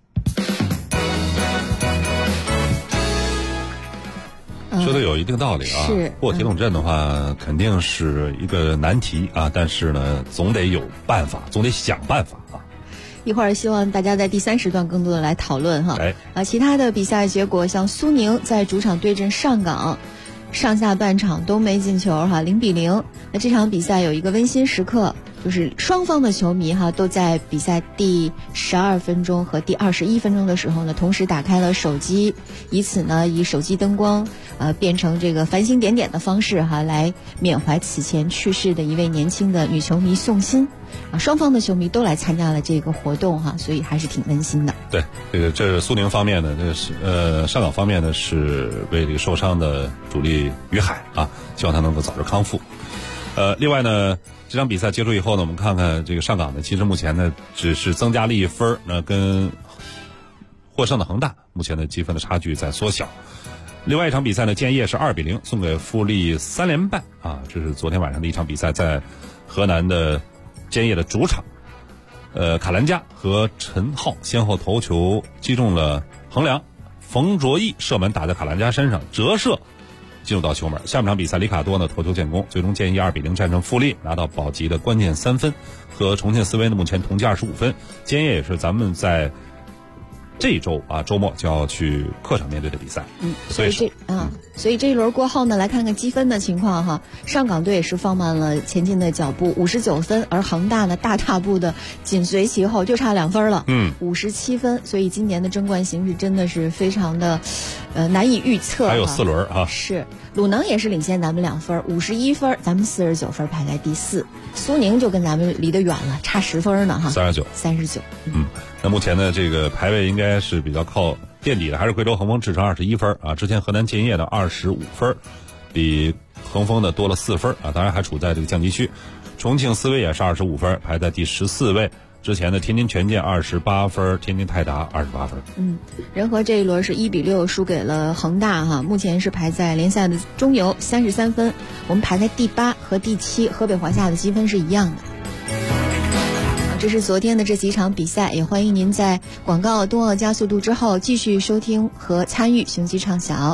说的有一定道理啊。 是过铁桶阵的话，肯定是一个难题啊，但是呢，总得有办法，总得想办法啊。 一会儿希望大家在第3时段更多的来讨论哈。其他的比赛结果，像苏宁在主场对阵上港，上下半场都没进球哈，0-0。那这场比赛有一个温馨时刻，就是双方的球迷哈都在比赛第12分钟和第21分钟的时候呢，同时打开了手机，以此呢以手机灯光变成这个繁星点点的方式哈，来缅怀此前去世的一位年轻的女球迷宋鑫。双方的球迷都来参加了这个活动哈，所以还是挺温馨的。 对，这是苏宁方面的，这是上港方面呢是为这个受伤的主力于海啊，希望他能够早日康复。另外呢，这场比赛结束以后呢，我们看看这个上港呢，其实目前呢只是增加了1分，那跟获胜的恒大目前的积分的差距在缩小。另外一场比赛呢，建业是2-0送给富力3连败啊，这是昨天晚上的一场比赛，在河南的建业的主场，卡兰加和陈浩先后头球击中了横梁，冯卓毅射门打在卡兰加身上，折射进入到球门。下半场比赛，里卡多呢头球建功，最终建业2-0战胜富力，拿到保级的关键3分，和重庆斯威呢目前同积25分。建业也是咱们在这一周啊周末就要去客场面对的比赛。 所以这一轮过后呢，来看看积分的情况哈。上港队也是放慢了前进的脚步，59分，而恒大呢大踏步的紧随其后，就差2分了，57分。所以今年的争冠形势真的是非常的难以预测。 还有4轮啊。 是，鲁能也是领先咱们2分，51分，咱们49分排在第4。苏宁就跟咱们离得远了，差10分呢哈，39。 那目前呢，这个排位应该是比较靠垫底的，还是贵州恒丰智诚21分啊。之前河南建业的25分，比恒丰的多了4分啊，当然还处在这个降级区。重庆斯威也是25分，排在第14位。之前的天津权健28分，天津泰达28分。 人和这一轮是1-6输给了恒大哈，目前是排在联赛的中游33分，我们排在第8和第7，河北华夏的积分是一样的。这是昨天的这几场比赛，也欢迎您在广告冬奥加速度之后继续收听和参与雄鸡畅晓。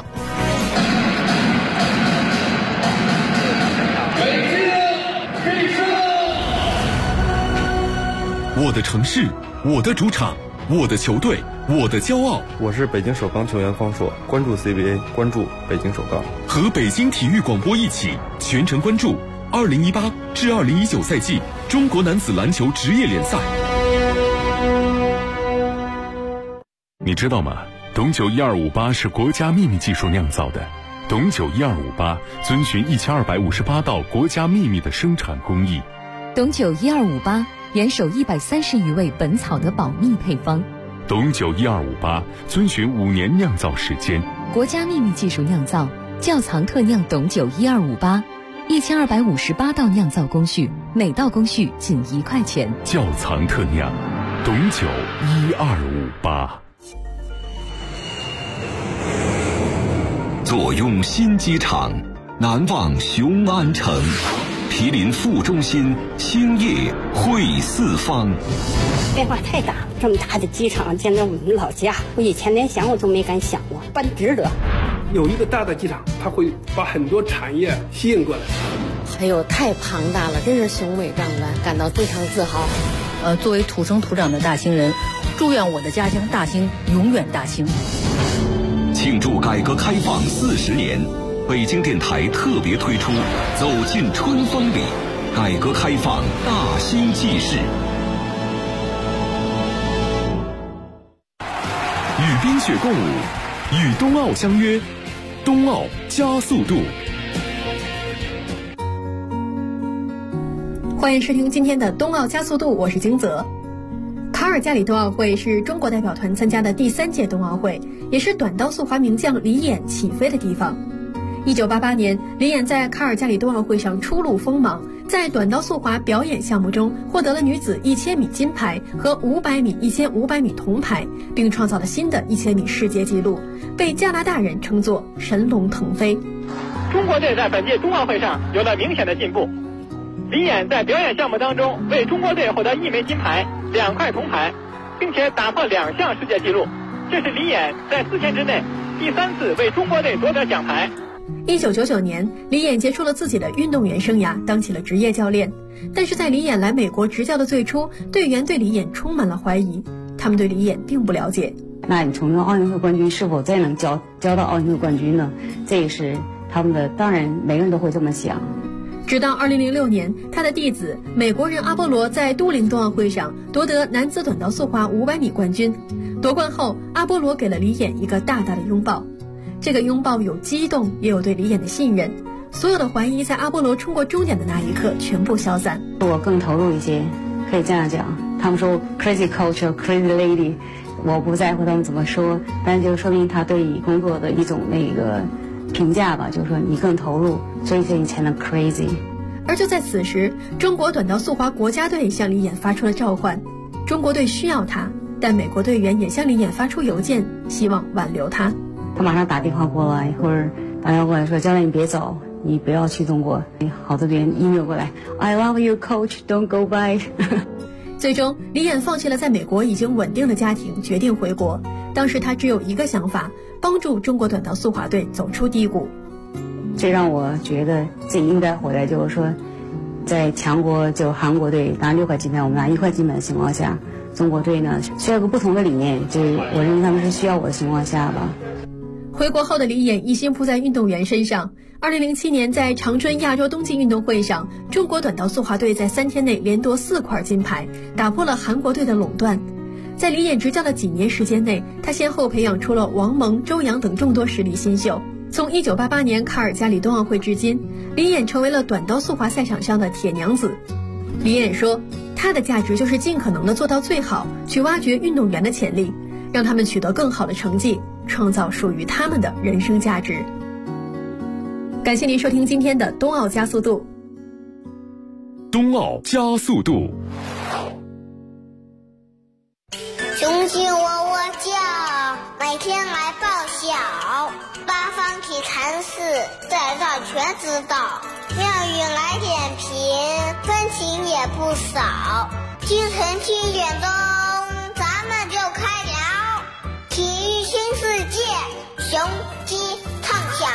我的城市，我的主场，我的球队，我的骄傲。 我是北京首钢球员方硕，关注 CBA， 关注北京首钢， 和北京体育广播一起全程关注2018至2019赛季中国男子篮球职业联赛。你知道吗？董酒1258是国家秘密技术酿造的。董酒1258遵循1258道国家秘密的生产工艺。 董酒1258严守130余味本草的保密配方。 董酒1258遵循5年酿造时间， 国家秘密技术酿造，窖藏特酿董酒1258，1258道酿造工序，每道工序仅1块钱。 窖藏特酿，董酒1258。 坐拥新机场，难忘雄安城。毗邻副中心，兴业汇四方。 变化太大，这么大的机场建在我们老家，我以前连想我都没敢想过，办值得。 有一个大的机场，它会把很多产业吸引过来。 哎呦，太庞大了，真是雄伟壮观，感到非常自豪。 作为土生土长的大兴人，祝愿我的家乡大兴永远大兴。 庆祝改革开放40年。北京电台特别推出《走进春风里》，改革开放大兴纪事。 与冰雪共舞， 与冬奥相约，冬奥加速度。 欢迎收听今天的冬奥加速度，我是金泽。卡尔加里冬奥会是中国代表团参加的第3届冬奥会，也是短道速滑名将李演起飞的地方。1988年，李演在卡尔加里冬奥会上初露锋芒，在短道速滑表演项目中获得了女子1000米金牌和500米、1500米铜牌，并创造了新的1000米世界纪录，被加拿大人称作神龙腾飞。 中国队在本届冬奥会上有了明显的进步。李演在表演项目当中为中国队获得1枚金牌、2块铜牌，并且打破2项世界纪录，这是李演在4天之内第3次为中国队夺得奖牌。 1999年，李演结束了自己的运动员生涯，当起了职业教练。但是在李演来美国执教的最初，队员对李演充满了怀疑，他们对李演并不了解。 那你从奥运会冠军是否再能教到奥运会冠军呢？这也是他们的，当然每个人都会这么想。 直到2006年，他的弟子美国人阿波罗在都灵冬奥会上夺得男子短道速滑500米冠军。夺冠后，阿波罗给了李演一个大大的拥抱。这个拥抱有激动，也有对李演的信任。所有的怀疑在阿波罗冲过终点的那一刻全部消散。 我更投入一些，可以这样讲。他们说 crazy culture, crazy lady， 我不在乎他们怎么说，但就说明他对你工作的一种评价吧，就是说你更投入，所以你才能 crazy。 而就在此时，中国短道速滑国家队向李演发出了召唤。中国队需要他，但美国队员也向李演发出邮件，希望挽留他。 他马上打电话过来，或者打电话过来说：“教练，你别走，你不要去中国。”好多人 email 过来 ：“I love you, coach. Don't go back。” 最终，李演放弃了在美国已经稳定的家庭，决定回国。当时他只有一个想法：帮助中国短道速滑队走出低谷。 最让我觉得自己应该回来，就是说，在强国就韩国队拿6块金牌，我们拿1块金牌的情况下，中国队呢需要个不同的理念，就是我认为他们是需要我的情况下吧。 回国后的李演一心扑在运动员身上。2007年在长春亚洲冬季运动会上，中国短道速滑队在3天内连夺4块金牌，打破了韩国队的垄断。在李演执教的几年时间内，他先后培养出了王蒙、周洋等众多实力新秀。从1988年卡尔加里冬奥会至今，李演成为了短道速滑赛场上的铁娘子。李演说，他的价值就是尽可能的做到最好，去挖掘运动员的潜力，让他们取得更好的成绩，创造属于他们的人生价值。感谢您收听今天的冬奥加速度。 冬奥加速度。 雄鸡喔喔叫，每天来报晓，八方体禅寺在这全知道。妙语来点评，分情也不少。清晨7点钟，咱们就开聊体育新世界，雄鸡唱晓。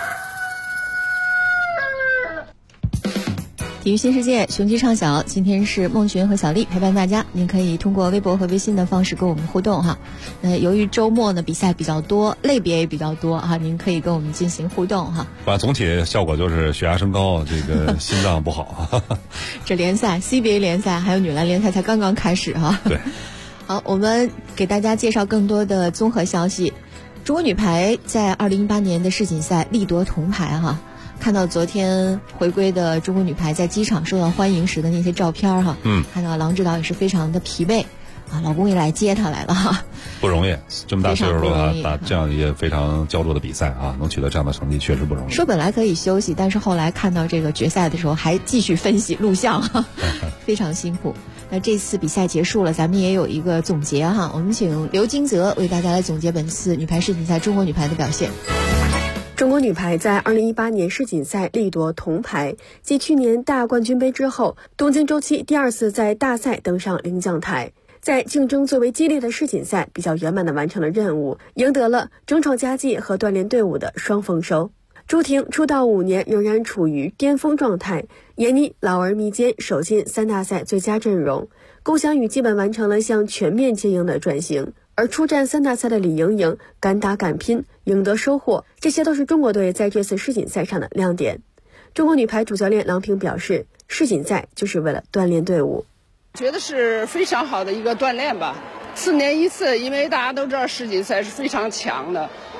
体育新世界，雄鸡唱晓。今天是孟珣和小丽陪伴大家，您可以通过微博和微信的方式跟我们互动哈。由于周末呢比赛比较多，类别也比较多哈，您可以跟我们进行互动哈。 总体效果就是血压升高，这个心脏不好。 这联赛 CBA 联赛还有女篮联赛才刚刚开始哈。 对。 好，我们给大家介绍更多的综合消息。中国女排在2018年的世锦赛力夺铜牌哈。看到昨天回归的中国女排在机场受到欢迎时的那些照片哈，看到郎指导也是非常的疲惫啊，老公也来接她来了哈， 不容易，这么大岁数了打这样一个非常焦灼的比赛啊，能取得这样的成绩确实不容易。 说本来可以休息，但是后来看到这个决赛的时候还继续分析录像哈，非常辛苦。那这次比赛结束了，咱们也有一个总结哈，我们请刘金泽为大家来总结本次女排世锦赛中国女排的表现。 中国女排在2018年世锦赛力夺铜牌，继去年大冠军杯之后，东京周期第2次在大赛登上领奖台。在竞争最为激烈的世锦赛，比较圆满地完成了任务，赢得了争创佳绩和锻炼队伍的双丰收。朱婷出道5年仍然处于巅峰状态，闫妮老而弥坚，首进3大赛最佳阵容。龚翔宇基本完成了向全面接应的转型。而出战3大赛的李盈莹敢打敢拼，赢得收获，这些都是中国队在这次世锦赛上的亮点。中国女排主教练郎平表示，世锦赛就是为了锻炼队伍， 觉得是非常好的一个锻炼吧。4年一次，因为大家都知道世锦赛是非常强的，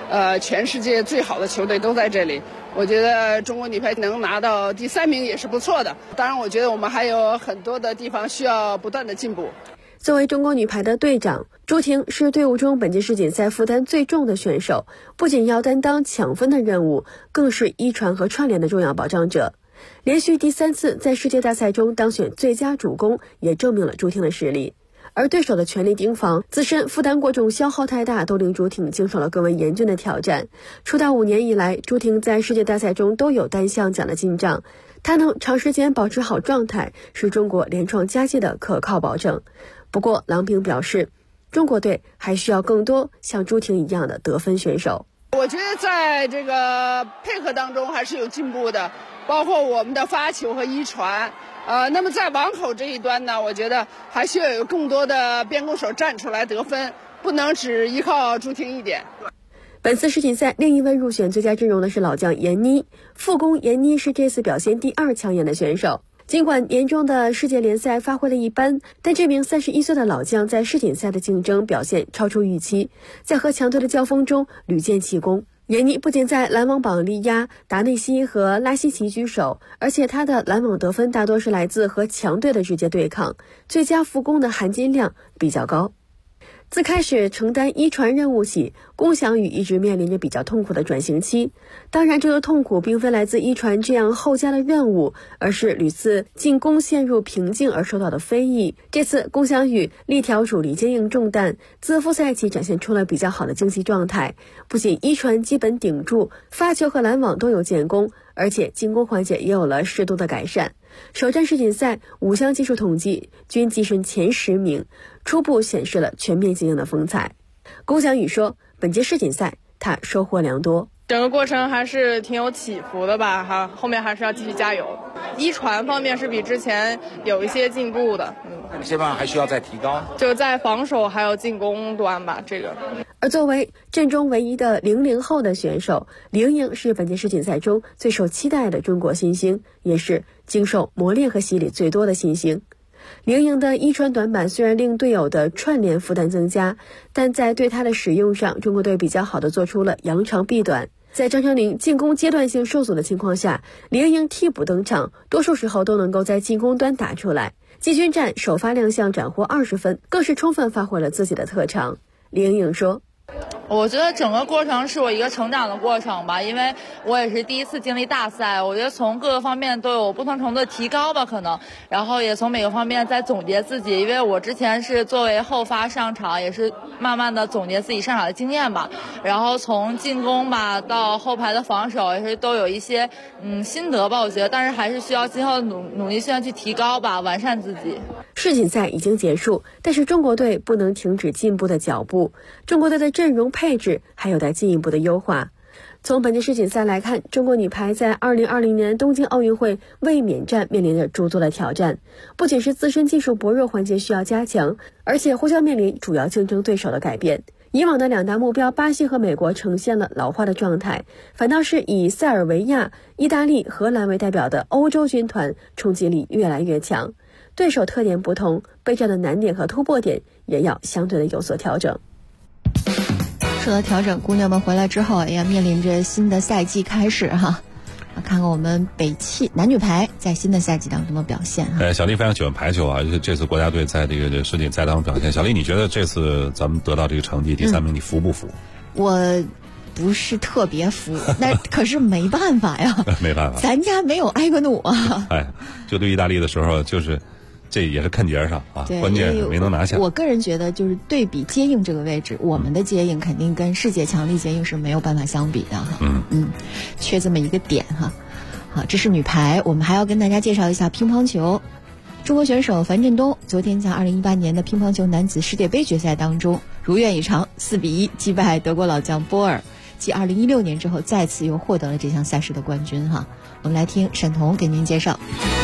全世界最好的球队都在这里。我觉得中国女排能拿到第3名也是不错的。当然，我觉得我们还有很多的地方需要不断的进步。 作为中国女排的队长，朱婷是队伍中本届世锦赛负担最重的选手，不仅要担当抢分的任务，更是一传和串联的重要保障者。连续第3次在世界大赛中当选最佳主攻，也证明了朱婷的实力。而对手的全力盯防、自身负担过重、消耗太大，都令朱婷经受了更为严峻的挑战。出道5年以来，朱婷在世界大赛中都有单项奖的进账，她能长时间保持好状态，是中国连创佳绩的可靠保证。不过，郎平表示，中国队还需要更多像朱婷一样的得分选手。 我觉得在这个配合当中还是有进步的，包括我们的发球和一传。那么在网口这一端呢，我觉得还需要有更多的边攻手站出来得分，不能只依靠朱婷一点。 本次世锦赛另一位入选最佳阵容的是老将闫妮，副攻闫妮是这次表现第2抢眼的选手。尽管年中的世界联赛发挥的一般，但这名31岁的老将在世锦赛的竞争表现超出预期，在和强队的交锋中屡建奇功。闫妮不仅在篮网榜力压达内西和拉希奇居首，而且他的篮网得分大多是来自和强队的直接对抗，最佳副攻的含金量比较高。自开始承担一传任务起，龚翔宇一直面临着比较痛苦的转型期。当然，这个痛苦并非来自一传这样后加的任务，而是屡次进攻陷入瓶颈而受到的非议。这次龚翔宇力挑主力接应重担，自复赛起展现出了比较好的竞技状态，不仅一传基本顶住，发球和拦网都有建功，而且进攻环节也有了适度的改善。首战世锦赛5项技术统计均跻身前10名，初步显示了全面经营的风采。龚翔宇说，本届世锦赛他收获良多。 整个过程还是挺有起伏的吧，后面还是要继续加油。一传方面是比之前有一些进步的， 哪些方面还需要再提高？ 就在防守还有进攻端吧，这个。 而作为阵中唯一的00后的选手，林颖是本届世锦赛中最受期待的中国新星，也是经受磨练和洗礼最多的新星。林颖的一传短板虽然令队友的串联负担增加，但在对他的使用上，中国队比较好的做出了扬长避短。在张成林进攻阶段性受阻的情况下，林颖替补登场，多数时候都能够在进攻端打出来。季军战首发亮相斩获20分，更是充分发挥了自己的特长。林颖说， 我觉得整个过程是我一个成长的过程吧，因为我也是第一次经历大赛，我觉得从各个方面都有不同程度的提高吧，可能，然后也从每个方面在总结自己，因为我之前是作为后发上场，也是慢慢的总结自己上场的经验吧，然后从进攻吧到后排的防守也是都有一些心得吧，我觉得，但是还是需要今后努力需要去提高吧，完善自己。 世锦赛已经结束，但是中国队不能停止进步的脚步，中国队的阵容配置还有待进一步的优化。从本届世锦赛来看，中国女排在2020年东京奥运会卫冕战面临着诸多的挑战，不仅是自身技术薄弱环节需要加强，而且或将面临主要竞争对手的改变。以往的2大目标巴西和美国呈现了老化的状态，反倒是以塞尔维亚、意大利、荷兰为代表的欧洲军团冲击力越来越强。对手特点不同，备战的难点和突破点也要相对的有所调整。 说到调整，姑娘们回来之后也面临着新的赛季开始哈。看看我们北汽男女排在新的赛季当中的表现哈。 小丽非常喜欢排球啊，这次国家队在这个世锦赛当中表现。小丽，你觉得这次咱们得到这个成绩第3名，你服不服？ 我不是特别服，那可是没办法呀， 没办法， 咱家没有埃格努啊。 就对意大利的时候，就是这也是看节上啊，关键是没能拿下。 我个人觉得，就是对比接应这个位置，我们的接应肯定跟世界强力接应是没有办法相比的哈。缺这么一个点哈。好，这是女排，我们还要跟大家介绍一下乒乓球。中国选手樊振东昨天在2018年的乒乓球男子世界杯决赛当中如愿以偿4-1击败德国老将波尔，继2016年之后再次又获得了这项赛事的冠军哈。我们来听沈彤给您介绍。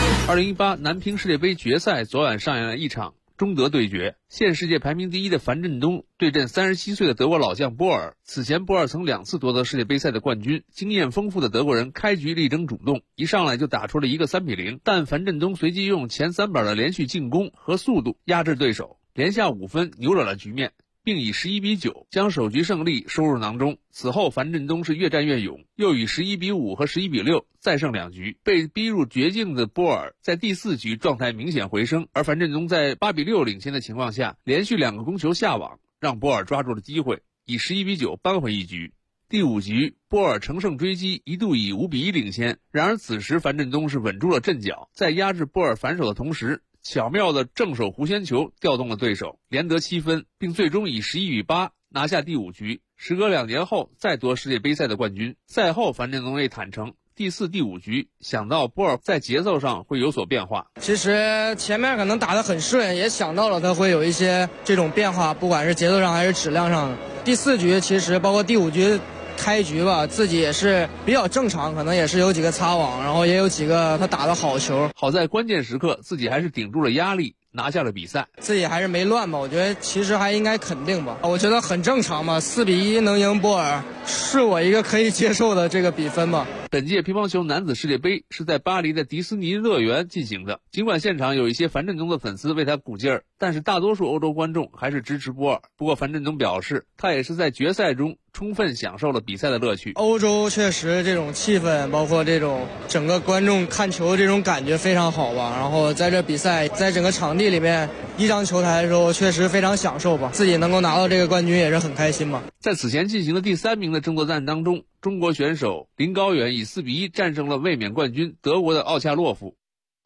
2018男乒世界杯决赛昨晚上演了一场中德对决，现世界排名第1的樊振东对阵37岁的德国老将波尔。此前波尔曾2次夺得世界杯赛的冠军，经验丰富的德国人开局力争主动，一上来就打出了一个3-0，但樊振东随即用前3板的连续进攻和速度压制对手，连下5分扭转了局面。 并以11-9将首局胜利收入囊中。此后樊振东是越战越勇，又以11-5和11-6再胜2局。被逼入绝境的波尔在第4局状态明显回升，而樊振东在8-6领先的情况下，连续2个攻球下网，让波尔抓住了机会，以11-9扳回一局。第5局，波尔乘胜追击，一度以5-1领先。然而此时樊振东是稳住了阵脚，在压制波尔反手的同时，巧妙的正手弧线球调动了对手，连得7分，并最终以11-8拿下第5局。时隔2年后再夺世界杯赛的冠军。赛后樊振东也坦诚，第4、第5局想到波尔在节奏上会有所变化。 其实前面可能打得很顺，也想到了他会有一些这种变化，不管是节奏上还是质量上。第4局其实包括第5局开局吧，自己也是比较正常，可能也是有几个擦网，然后也有几个他打的好球。 好在关键时刻自己还是顶住了压力，拿下了比赛。 自己还是没乱吧，我觉得其实还应该肯定吧，我觉得很正常嘛，4-1能赢波尔是我一个可以接受的这个比分吧。 本届乒乓球男子世界杯是在巴黎的迪士尼乐园进行的，尽管现场有一些樊振东的粉丝为他鼓劲儿，但是大多数欧洲观众还是支持波尔。不过樊振东表示，他也是在决赛中充分享受了比赛的乐趣。 欧洲确实这种气氛，包括这种整个观众看球这种感觉非常好吧。然后在这比赛，在整个场地里面一张球台的时候，确实非常享受吧。自己能够拿到这个冠军也是很开心吧。 在此前进行的第3名的争夺战当中，中国选手林高远以4-1战胜了卫冕冠军德国的奥恰洛夫。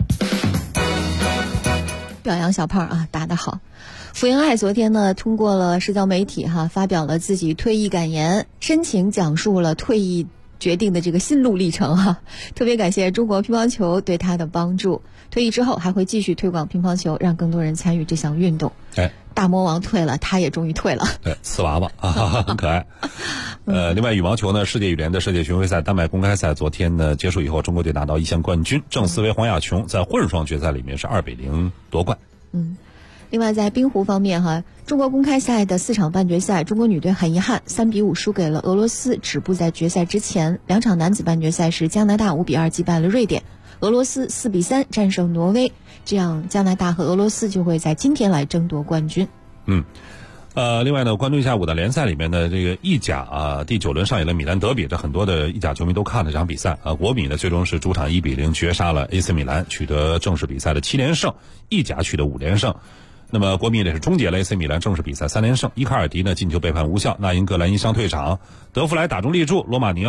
表扬小胖啊，打得好。福原爱昨天呢通过了社交媒体发表了自己退役感言，深情讲述了退役决定的这个心路历程特别感谢中国乒乓球对他的帮助。退役之后还会继续推广乒乓球，让更多人参与这项运动。大魔王退了，他也终于退了。 对，瓷娃娃很可爱。另外羽毛球呢，世界羽联的世界巡回赛丹麦公开赛昨天呢结束以后，中国队拿到1项冠军，郑思维、黄雅琼在混双决赛里面是2-0夺冠。 另外在冰壶方面中国公开赛的4场半决赛，中国女队很遗憾3-5输给了俄罗斯，止步在决赛之前。2场男子半决赛是加拿大5-2击败了瑞典，俄罗斯4-3战胜挪威，这样加拿大和俄罗斯就会在今天来争夺冠军。 另外呢，关注一下五大联赛里面的这个意甲第9轮上演了米兰德比，这很多的意甲球迷都看了这场比赛国米呢最终是主场1-0绝杀了 AC 米兰，取得正式比赛的7连胜，意甲取得5连胜。那么国米呢是终结了 AC 米兰正式比赛3连胜。伊卡尔迪呢进球被判无效，那英格兰因伤退场，德弗莱打中立柱，罗马尼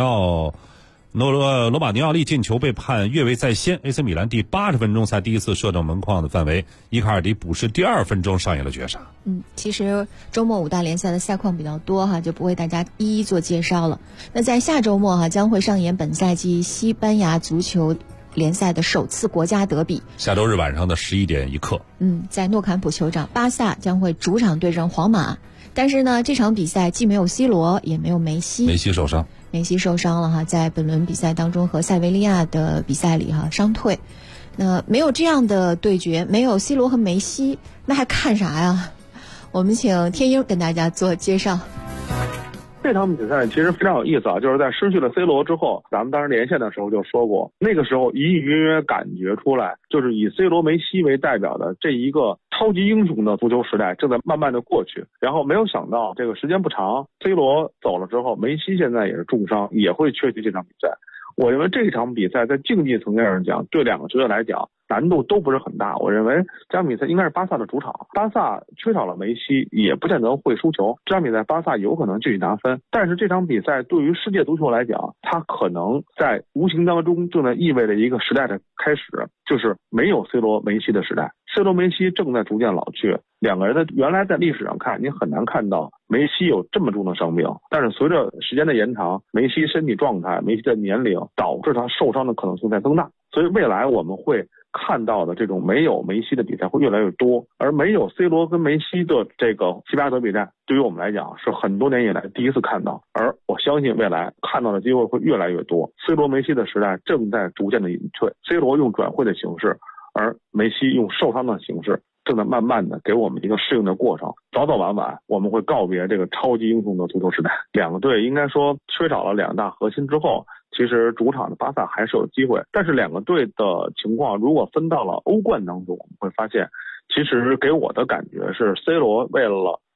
奥利进球被判越位在先。 AC 米兰第80分钟才第一次射正门框的范围，伊卡尔迪补时第2分钟上演了绝杀。 其实周末5大联赛的赛况比较多就不为大家一一做介绍了。那在下周末将会上演本赛季西班牙足球联赛的首次国家德比， 下周日晚上的11点1刻。 在诺坎普球场，巴萨将会主场对阵皇马。但是呢，这场比赛既没有 C 罗，也没有梅西。 梅西受伤了在本轮比赛当中和塞维利亚的比赛里伤退。那没有这样的对决，没有 C 罗和梅西，那还看啥呀？我们请天鹰跟大家做介绍。 这场比赛其实非常有意思就是在失去了 C 罗之后，咱们当时连线的时候就说过，那个时候隐隐约约感觉出来，就是以 C 罗、梅西为代表的这一个超级英雄的足球时代正在慢慢的过去。然后没有想到这个时间不长， C 罗走了之后，梅西现在也是重伤，也会缺席这场比赛。我认为这场比赛在竞技层面上讲，对2个球队来讲难度都不是很大。我认为这场比赛应该是巴萨的主场，巴萨缺少了梅西也不见得会输球，这场比赛巴萨有可能继续拿分。但是这场比赛对于世界足球来讲，它可能在无形当中正在意味着一个时代的开始，就是没有 C 罗梅西的时代。C 罗梅西正在逐渐老去，2个人的原来在历史上看你很难看到梅西有这么重的伤病，但是随着时间的延长，梅西身体状态、梅西的年龄导致他受伤的可能性在增大，所以未来我们会看到的这种没有梅西的比赛会越来越多。而没有 C 罗跟梅西的这个西班牙德比战，对于我们来讲是很多年以来第一次看到，而我相信未来看到的机会会越来越多。 C 罗梅西的时代正在逐渐的隐退， C 罗用转会的形式，而梅西用受伤的形式，正在慢慢的给我们一个适应的过程。早早晚晚我们会告别这个超级英雄的足球时代。2个队应该说缺少了2大核心之后，其实主场的巴萨还是有机会。但是2个队的情况如果分到了欧冠当中，我们会发现其实给我的感觉是 C 罗为了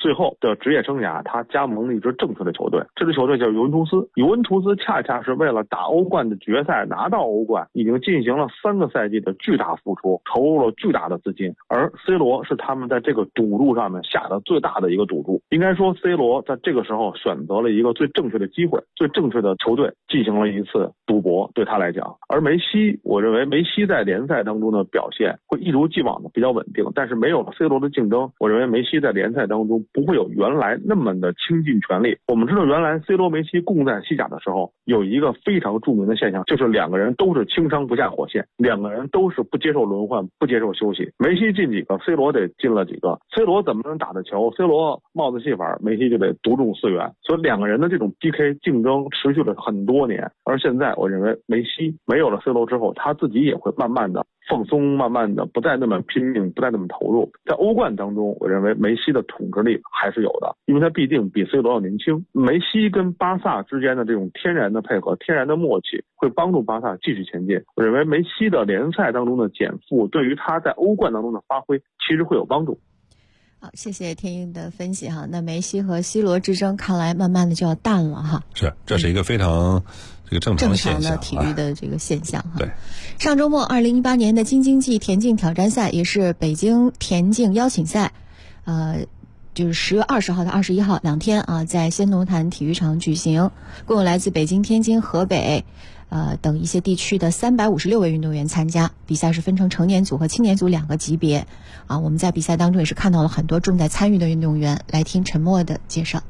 最后的职业生涯，他加盟了一支正确的球队，这支球队叫尤文图斯。尤文图斯恰恰是为了打欧冠的决赛拿到欧冠，已经进行了3个赛季的巨大付出，投入了巨大的资金，而 C 罗是他们在这个赌注上面下的最大的一个赌注。应该说 C 罗在这个时候选择了一个最正确的机会，最正确的球队进行了一次赌博，对他来讲。而梅西，我认为梅西在联赛当中的表现会一如既往的比较稳定，但是没有了 C 罗的竞争，我认为梅西在联赛当中不会有原来那么的倾尽全力。我们知道原来 C 罗梅西共在西甲的时候有一个非常著名的现象，就是2个人都是轻伤不下火线，2个人都是不接受轮换，不接受休息。梅西进几个 C 罗得进了几个， C 罗怎么能打的球， C 罗帽子戏法，梅西就得独中4元。所以2个人的这种 PK 竞争持续了很多年，而现在我认为梅西没有了 C 罗之后，他自己也会慢慢的放松，慢慢的不再那么拼命，不再那么投入。在欧冠当中，我认为梅西的统治力还是有的，因为他毕竟比 C 罗要年轻。梅西跟巴萨之间的这种天然的配合，天然的默契，会帮助巴萨继续前进。我认为梅西的联赛当中的减负，对于他在欧冠当中的发挥，其实会有帮助。 好，谢谢天鹰的分析哈。那梅西和 C 罗之争看来慢慢的就要淡了哈。 是，这是一个非常这个正常的现象， 正常的体育的这个现象哈。 对， 上周末2018年的京津冀田径挑战赛也是北京田径邀请赛，就是10月20号到21号2天啊，在先农坛体育场举行，共有来自北京、天津、河北等一些地区的356位运动员参加。比赛是分成成年组和青年组2个级别啊。我们在比赛当中也是看到了很多重在参与的运动员，来听陈默的介绍。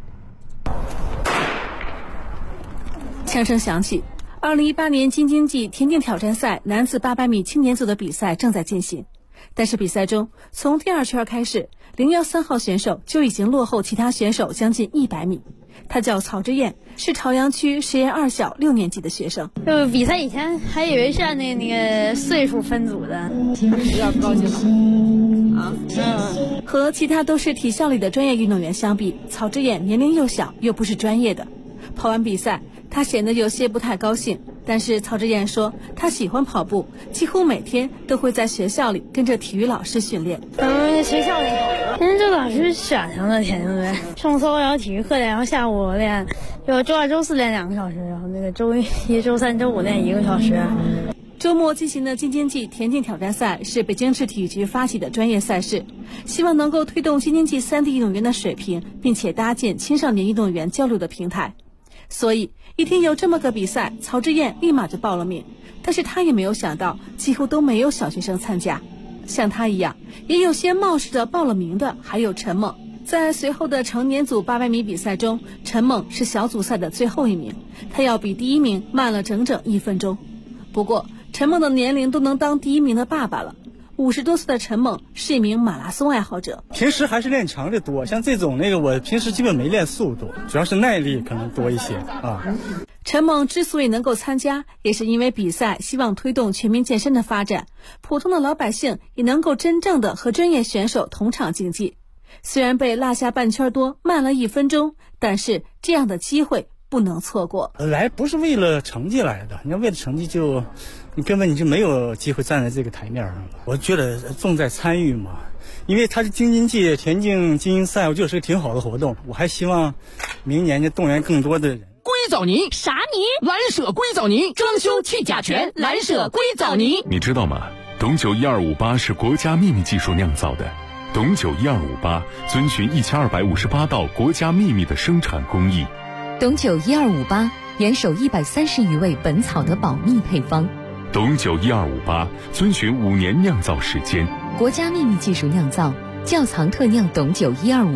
枪声响起，2018年京津冀田径挑战赛男子800米青年组的比赛正在进行。但是比赛中，从第2圈开始，013号选手就已经落后其他选手将近100米。他叫曹之燕，是朝阳区实验2小6年级的学生。 就比赛以前还以为是按那个岁数分组的，有点不高兴了。 和其他都是体校里的专业运动员相比，曹之燕年龄又小，又不是专业的。跑完比赛，他显得有些不太高兴。但是曹之燕说，他喜欢跑步，几乎每天都会在学校里跟着体育老师训练。 学校里跟着老师选上的田径队，上课然后体育课练，然后下午练，就周2、周4练2个小时，然后那个周1、周3、周5练1个小时。 周末进行的京津冀田径挑战赛是北京市体育局发起的专业赛事，希望能够推动京津冀3地运动员的水平，并且搭建青少年运动员交流的平台。所以一听有这么个比赛，曹之燕立马就报了名。但是他也没有想到，几乎都没有小学生参加。像他一样也有些冒失着报了名的还有陈猛。在随后的成年组800米比赛中，陈猛是小组赛的最后1名，他要比第1名慢了整整1分钟。不过陈猛的年龄都能当第1名的爸爸了。50多岁的陈猛是一名马拉松爱好者， 平时还是练长的多，像这种我平时基本没练速度，主要是耐力可能多一些啊。 陈猛之所以能够参加，也是因为比赛希望推动全民健身的发展，普通的老百姓也能够真正的和专业选手同场竞技。虽然被落下半圈多，慢了1分钟，但是这样的机会不能错过。 来不是为了成绩来的，你要为了成绩你根本就没有机会站在这个台面上了。我觉得重在参与嘛，因为它是京津冀田径精英赛，我觉得是个挺好的活动。我还希望明年就动员更多的人。 硅藻泥啥泥？蓝舍硅藻泥，装修去甲醛，蓝舍硅藻泥。 你知道吗？董酒1258是国家秘密技术酿造的。董酒1258遵循1258道国家秘密的生产工艺。 董酒1258严守130余味本草的保密配方。 董酒1258遵循5年酿造时间， 国家秘密技术酿造，窖藏特酿董酒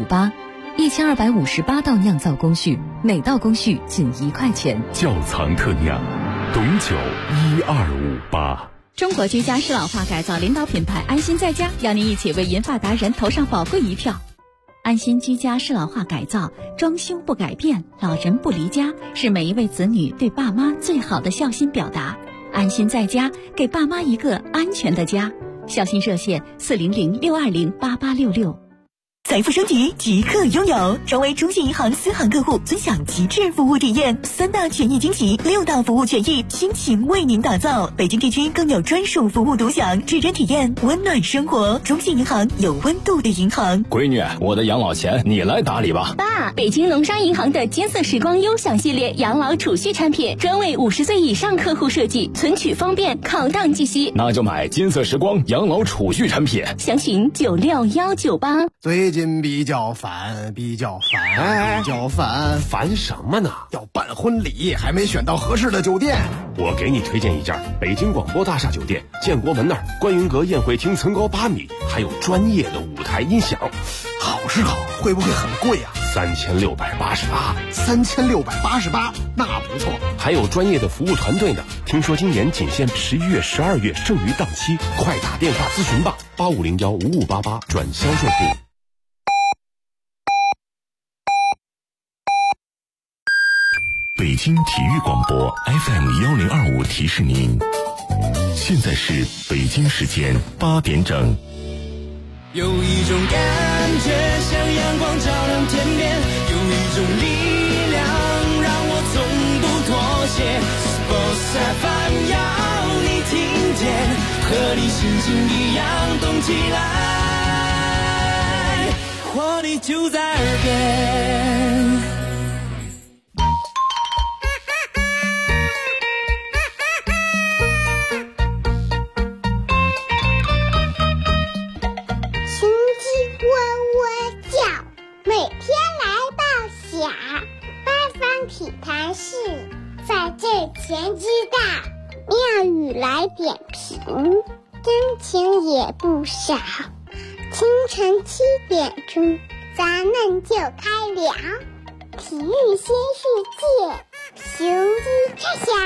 1258，1258道酿造工序，每道工序仅1块钱。 窖藏特酿，董酒1258。 中国居家适老化改造领导品牌安心在家，邀您一起为银发达人投上宝贵一票。安心居家适老化改造，装修不改变，老人不离家，是每一位子女对爸妈最好的孝心表达。安心在家，给爸妈一个安全的家。孝心热线400-620-8866。 财富升级即刻拥有，成为中信银行私行客户，尊享极致服务体验，3大权益惊喜，6大服务权益，倾情为您打造。北京地区更有专属服务独享，至臻体验温暖生活。中信银行，有温度的银行。 闺女，我的养老钱你来打理吧。 爸，北京农商银行的金色时光优享系列养老储蓄产品，专为50岁以上客户设计，存取方便，考档计息。 那就买金色时光养老储蓄产品， 详询96198。 最近比较烦， 烦什么呢？ 要办婚礼，还没选到合适的酒店。 我给你推荐一家北京广播大厦酒店，建国门那儿观云阁宴会厅层高8米，还有专业的舞台音响。 好是好，会不会很贵啊 ？3688。 3688，那不错。 还有专业的服务团队呢。听说今年仅限11月、12月剩余档期，快打电话咨询吧，85015588转销售部。 北京体育广播 FM1025提示您，现在是北京时间8点整。 有一种感觉像阳光照亮天边，有一种力量让我从不妥协。Sports FM 要你听见，和你心情一样动起来，活力就在耳边。 体坛室在这前知道，妙语来点评，真情也不少。清晨7点钟，咱们就开聊体育新世界，雄鸡拆霞。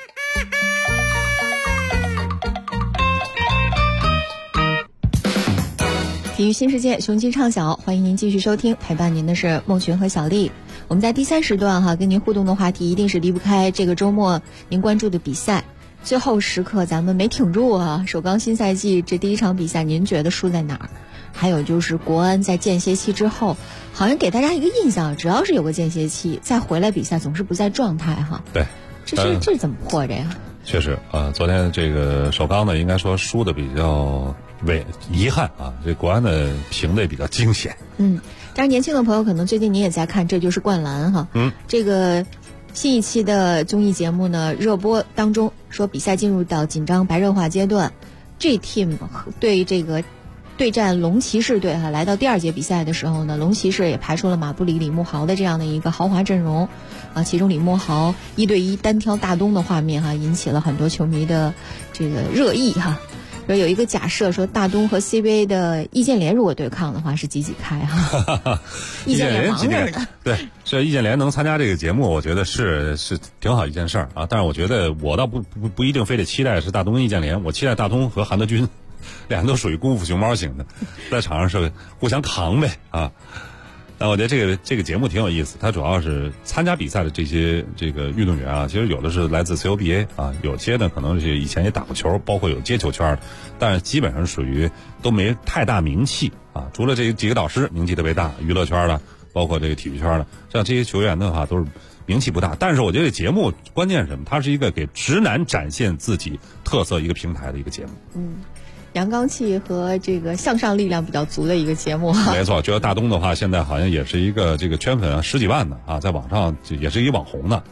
体育新世界，雄鸡畅晓，欢迎您继续收听，陪伴您的是孟群和小丽。我们在第3时段跟您互动的话题一定是离不开这个周末您关注的比赛。最后时刻咱们没挺住首钢新赛季这第1场比赛您觉得输在哪儿？还有就是国安在间歇期之后，好像给大家一个印象，只要是有个间歇期再回来比赛总是不在状态对， 这怎么破着呀？ 确实昨天这个首钢呢应该说输的比较遗憾这国安的平的也比较惊险。 但是年轻的朋友可能最近你也在看《这就是灌篮》这个新一期的综艺节目呢热播当中说比赛进入到紧张白热化阶段 ，G Team 对这个对战龙骑士队来到第2节比赛的时候呢，龙骑士也排出了马布里、李慕豪的这样的一个豪华阵容其中李慕豪1对1单挑大东的画面引起了很多球迷的这个热议说有一个假设说大东和 CBA 的易建联如果对抗的话是几开易建联忙着呢。 对，这易建联能参加这个节目，我觉得是挺好一件事儿但是我觉得我倒不一定非得期待是大东易建联，我期待大东和韩德君，俩人都属于功夫熊猫型的，在场上是互相扛呗但我觉得这个节目挺有意思，它主要是参加比赛的这些这个运动员其实有的是来自 COBA 有些呢可能是以前也打过球，包括有接球圈的，但是基本上属于都没太大名气除了这几个导师名气特别大，娱乐圈的，包括这个体育圈的，像这些球员的话都是名气不大。但是我觉得节目关键是什么？它是一个给直男展现自己特色一个平台的一个节目。 阳刚气和这个向上力量比较足的一个节目没错，觉得大东的话现在好像也是一个这个圈粉10几万的在网上也是一网红的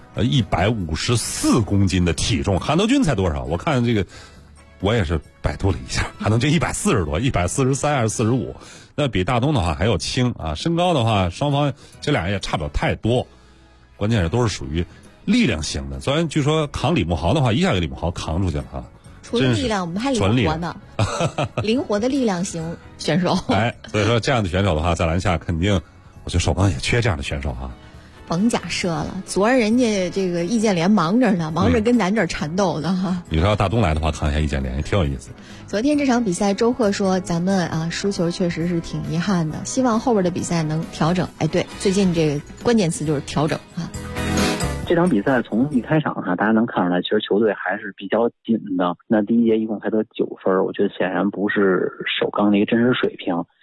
154公斤的体重，韩德君才多少？我看这个我也是百度了一下，韩德君140多，143还是45，那比大东的话还要轻身高的话双方这俩人也差不了太多，关键是都是属于力量型的。虽然据说扛李慕豪的话一下给李慕豪扛出去了除了力量，我们还灵活呢，灵活的力量型选手。 所以说这样的选手的话，在篮下肯定，我觉得首钢也缺这样的选手甭假设了，昨儿人家这个易建联忙着呢，忙着跟咱这儿缠斗呢你说大东来的话，扛一下易建联也挺有意思。 昨天这场比赛，周贺说咱们输球确实是挺遗憾的，希望后边的比赛能调整。对，最近这个关键词就是调整这场比赛从一开场大家能看出来，其实球队还是比较紧的。那第1节一共才得9分，我觉得显然不是首钢的一个真实水平。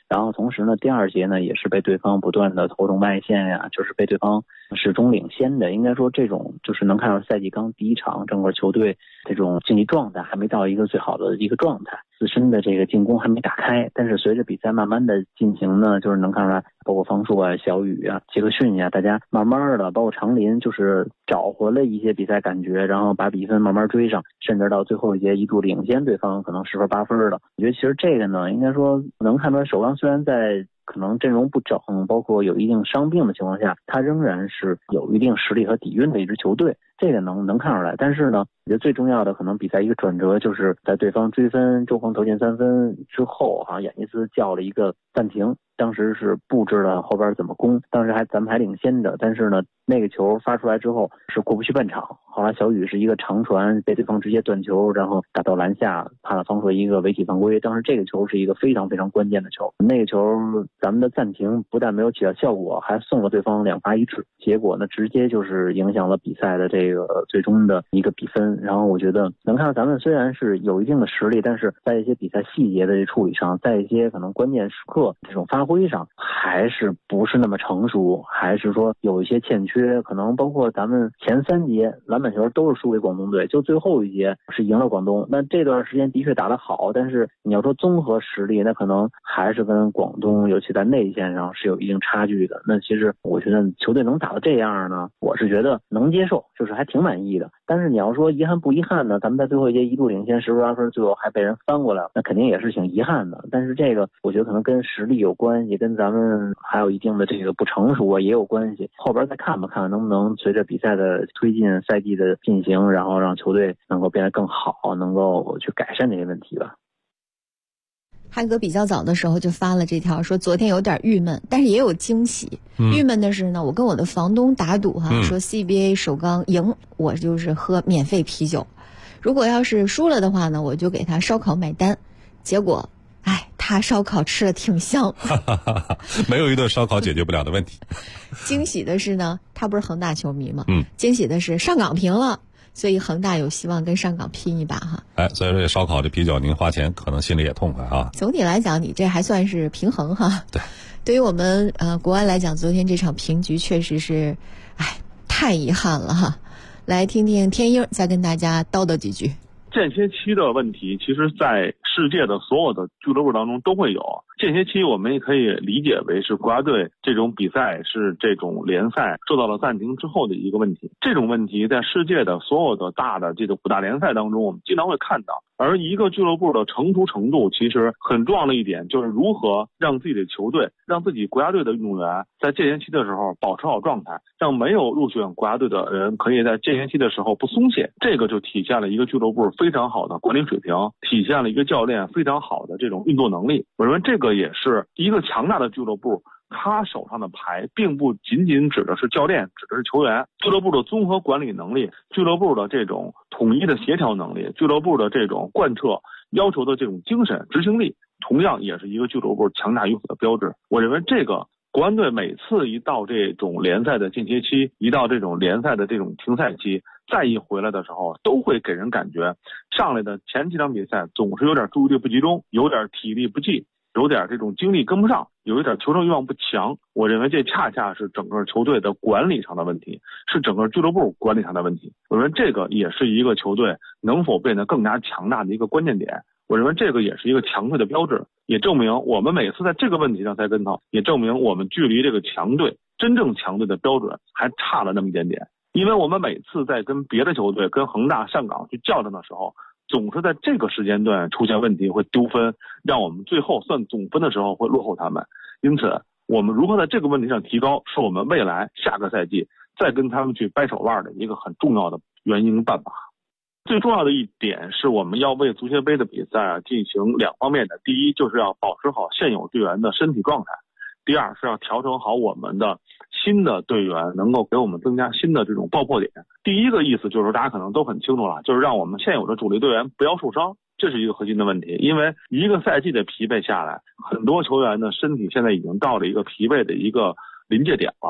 然后同时呢，第2节呢也是被对方不断的投中外线呀，就是被对方始终领先的。应该说这种就是能看到赛季刚第1场，整个球队这种竞技状态还没到一个最好的一个状态，自身的这个进攻还没打开。但是随着比赛慢慢的进行呢，就是能看出来，包括方硕啊、小雨啊、杰克逊呀，大家慢慢的，包括长林，就是找回了一些比赛感觉，然后把比分慢慢追上，甚至到最后一节一度领先对方可能10分8分的。我觉得其实这个呢，应该说能看出来，首钢虽然在可能阵容不整，包括有一定伤病的情况下，他仍然是有一定实力和底蕴的一支球队，这个能看出来。但是呢，我觉得最重要的可能比赛一个转折，就是在对方追分，周鹏投进3分之后，雅尼斯叫了一个暂停，当时是布置了后边怎么攻，当时咱们还领先着，但是呢，那个球发出来之后是过不去半场。后来小雨是一个长传被对方直接断球，然后打到篮下，判了方硕一个违体犯规。当时这个球是一个非常非常关键的球，那个球咱们的暂停不但没有起到效果，还送了对方2罚1掷，结果呢直接就是影响了比赛的这个最终的一个比分。然后我觉得能看到咱们虽然是有一定的实力，但是在一些比赛细节的处理上，在一些可能关键时刻这种发挥上还是不是那么成熟，还是说有一些欠缺。可能包括咱们前3节篮板球都是输给广东队，就最后一节是赢了广东。那这段时间的确打得好，但是你要说综合实力，那可能还是跟广东尤其在内线上是有一定差距的。那其实我觉得球队能打到这样呢，我是觉得能接受，就是还挺满意的。但是你要说遗憾不遗憾呢，咱们在最后一节一度领先10分8分，最后还被人翻过来，那肯定也是挺遗憾的。但是这个我觉得可能跟实力有关系，跟咱们还有一定的这个不成熟也有关系。后边再看吧，看能不能随着比赛的推进，赛季的进行，然后让球队能够变得更好，能够去改善这些问题吧。 汉哥比较早的时候就发了这条，说昨天有点郁闷，但是也有惊喜。郁闷的是呢，我跟我的房东打赌说 CBA 首钢赢，我就是喝免费啤酒；如果要是输了的话呢，我就给他烧烤买单。结果，他烧烤吃的挺香， 没有一顿烧烤解决不了的问题。 惊喜的是呢，他不是恒大球迷吗？惊喜的是上港平了。所以恒大有希望跟上港拼一把哈。 所以说这烧烤这啤酒您花钱可能心里也痛快啊。 总体来讲，你这还算是平衡哈。 对， 对于我们国安来讲，昨天这场平局确实是，太遗憾了哈。来听听天鹰再跟大家叨叨几句。 间歇期的问题，其实在世界的所有的俱乐部当中都会有。间歇期我们也可以理解为是国家队这种比赛是这种联赛受到了暂停之后的一个问题。这种问题在世界的所有的大的这个5大联赛当中，我们经常会看到。而一个俱乐部的成熟程度，其实很重要的一点就是如何让自己的球队，让自己国家队的运动员在间歇期的时候保持好状态，让没有入选国家队的人可以在间歇期的时候不松懈。这个就体现了一个俱乐部非常好的管理水平，体现了一个教练非常好的这种运作能力。我认为这个也是一个强大的俱乐部，他手上的牌并不仅仅指的是教练，指的是球员。俱乐部的综合管理能力，俱乐部的这种统一的协调能力，俱乐部的这种贯彻要求的这种精神执行力，同样也是一个俱乐部强大与否的标志。我认为这个国安队每次一到这种联赛的间歇期，一到这种联赛的这种停赛期，再一回来的时候，都会给人感觉上来的前几场比赛总是有点注意力不集中，有点体力不济，有点这种精力跟不上，有一点求胜欲望不强。我认为这恰恰是整个球队的管理上的问题，是整个俱乐部管理上的问题。我认为这个也是一个球队能否变得更加强大的一个关键点。我认为这个也是一个强队的标志，也证明我们每次在这个问题上栽跟头，也证明我们距离这个强队真正强队的标准还差了那么一点点。因为我们每次在跟别的球队，跟恒大、上港去较量的时候，总是在这个时间段出现问题，会丢分，让我们最后算总分的时候会落后他们。因此我们如何在这个问题上提高，是我们未来下个赛季再跟他们去掰手腕的一个很重要的原因办法。最重要的一点是我们要为足协杯的比赛进行2方面的，第一就是要保持好现有队员的身体状态，第二是要调整好我们的新的队员，能够给我们增加新的这种爆破点。第一个意思就是大家可能都很清楚了，就是让我们现有的主力队员不要受伤，这是一个核心的问题。因为一个赛季的疲惫下来，很多球员的身体现在已经到了一个疲惫的一个临界点了，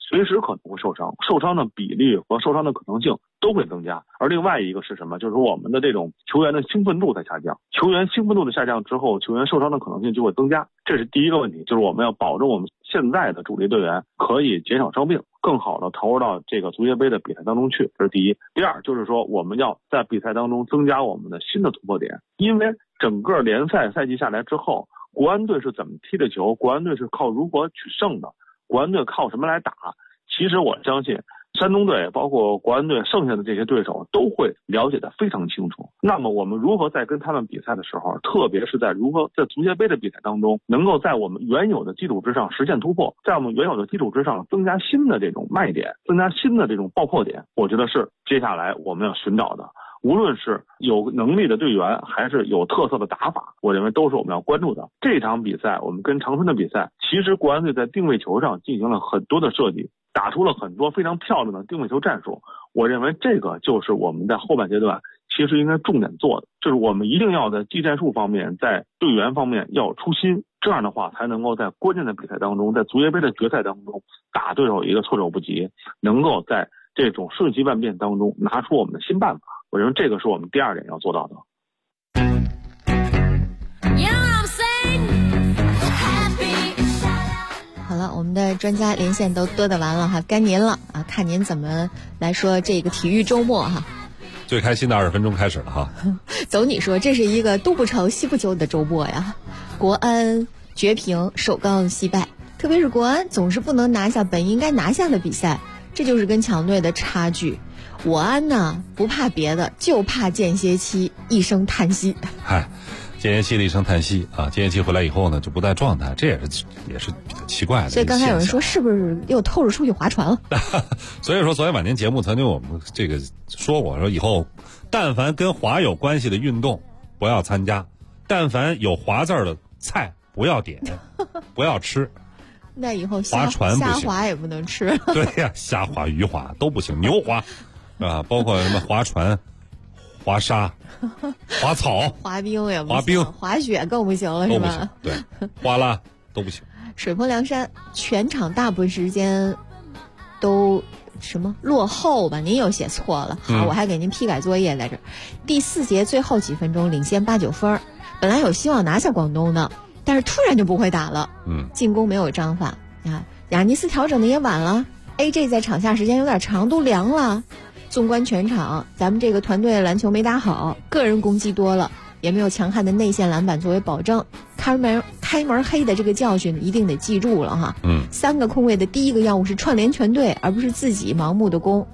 随时可能会受伤，受伤的比例和受伤的可能性都会增加。而另外一个是什么？就是说我们的这种球员的兴奋度在下降，球员兴奋度的下降之后，球员受伤的可能性就会增加。这是第一个问题，就是我们要保证我们现在的主力队员可以减少伤病，更好的投入到这个足协杯的比赛当中去，这是第一。第二就是说我们要在比赛当中增加我们的新的突破点，因为整个联赛赛季下来之后，国安队是怎么踢的球，国安队是靠如何取胜的，国安队靠什么来打。其实我相信山东队包括国安队剩下的这些对手都会了解得非常清楚。那么我们如何在跟他们比赛的时候，特别是在如何在足协杯的比赛当中，能够在我们原有的基础之上实现突破，在我们原有的基础之上增加新的这种卖点，增加新的这种爆破点，我觉得是接下来我们要寻找的。无论是有能力的队员还是有特色的打法，我认为都是我们要关注的。这场比赛我们跟长春的比赛，其实国安队在定位球上进行了很多的设计，打出了很多非常漂亮的定位球战术。我认为这个就是我们在后半阶段其实应该重点做的，就是我们一定要在技战术方面，在队员方面要出新，这样的话才能够在关键的比赛当中，在足协杯的决赛当中打对手一个措手不及，能够在这种瞬息万变当中拿出我们的新办法。我认为这个是我们第二点要做到的。 好了，我们的专家连线都嘚嘚完了哈，该您了啊，看您怎么来说这个体育周末哈。 最开心的20分钟开始了哈。 走你说，这是一个东不成西不就的周末呀。国安绝平首钢惜败，特别是国安总是不能拿下本应该拿下的比赛，这就是跟强队的差距。我安呢不怕别的，就怕间歇期一声叹息。 嗨，间歇期的一声叹息啊！间歇期回来以后呢，就不在状态，这也是比较奇怪的。 所以刚才有人说，是不是又偷着出去划船了？ 所以说，昨天晚间节目曾经我们这个说过，说以后但凡跟滑有关系的运动不要参加，但凡有滑字的菜不要点，不要吃。 那以后划船不行， 虾滑也不能吃。 对呀，虾滑、鱼滑都不行，牛滑。啊，包括什么划船、划沙、划草、 滑冰也不行， 滑冰、 滑雪更不行了，是吧？ 对，哗啦都不行。 水泊梁山全场大部分时间都什么落后吧？您又写错了，好，我还给您批改作业在这儿。第4节最后几分钟领先8、9分，本来有希望拿下广东的，但是突然就不会打了。进攻没有章法啊，亚尼斯调整的也晚了 ，AJ 在场下时间有点长，都凉了。纵观全场，咱们这个团队篮球没打好，个人攻击多了，也没有强悍的内线篮板作为保证。开门黑的这个教训一定得记住了哈。3个空位的第一个要务是串联全队，而不是自己盲目的攻。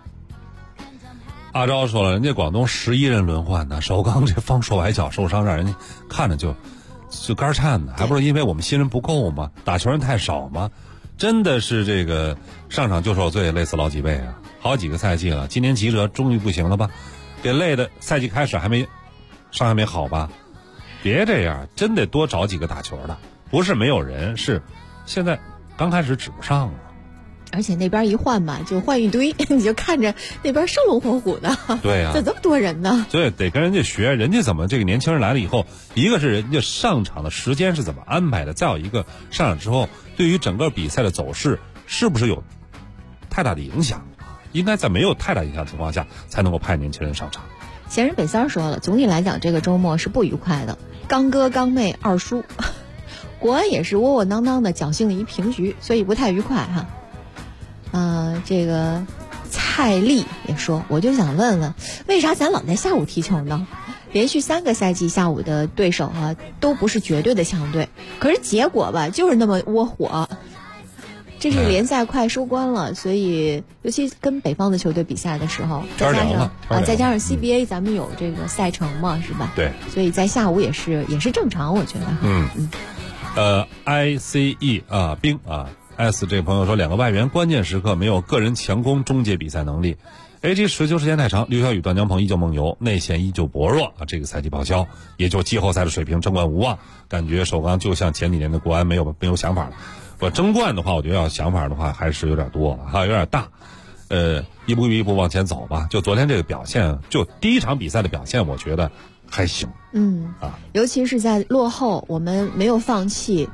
阿昭说了，人家广东11人轮换呢，首钢这方硕崴脚受伤，让人家看着就肝颤呢，还不是因为我们新人不够吗？打球人太少吗？真的是这个上场就受罪，累死老几倍啊！好几个赛季了，今年吉哲终于不行了吧？给累的赛季开始还没好吧？别这样，真得多找几个打球的，不是没有人，是现在刚开始指不上了。 而且那边一换吧，就换一堆，你就看着那边生龙活虎的。 对呀， 怎么这么多人呢？ 所以得跟人家学，人家怎么这个年轻人来了以后，一个是人家上场的时间是怎么安排的，再有一个上场之后对于整个比赛的走势是不是有太大的影响？应该在没有太大影响的情况下才能够派年轻人上场。 闲人北三说了，总体来讲这个周末是不愉快的，刚哥刚妹2输，国安也是窝窝囊囊的侥幸了一平局，所以不太愉快哈。这个蔡丽也说，我就想问问，为啥咱老在下午踢球呢？连续3个赛季下午的对手啊，都不是绝对的强队，可是结果吧，就是那么窝火。这是联赛快收官了，所以尤其跟北方的球队比赛的时候，再加上 CBA 咱们有这个赛程嘛，是吧？ 对， 所以在下午也是正常，我觉得。 ICE 啊，冰啊 S 这个朋友说，2个外援关键时刻没有个人强攻终结比赛能力。AG 持球时间太长，刘晓宇、段江鹏依旧梦游，内线依旧薄弱啊。这个赛季报销，也就季后赛的水平争冠无望。感觉首钢就像前几年的国安没有想法了。我争冠的话，我觉得要想法的话还是有点多了哈，有点大。一步一步往前走吧。就昨天这个表现，就第一场比赛的表现，我觉得还行。 尤其是在落后，我们没有放弃。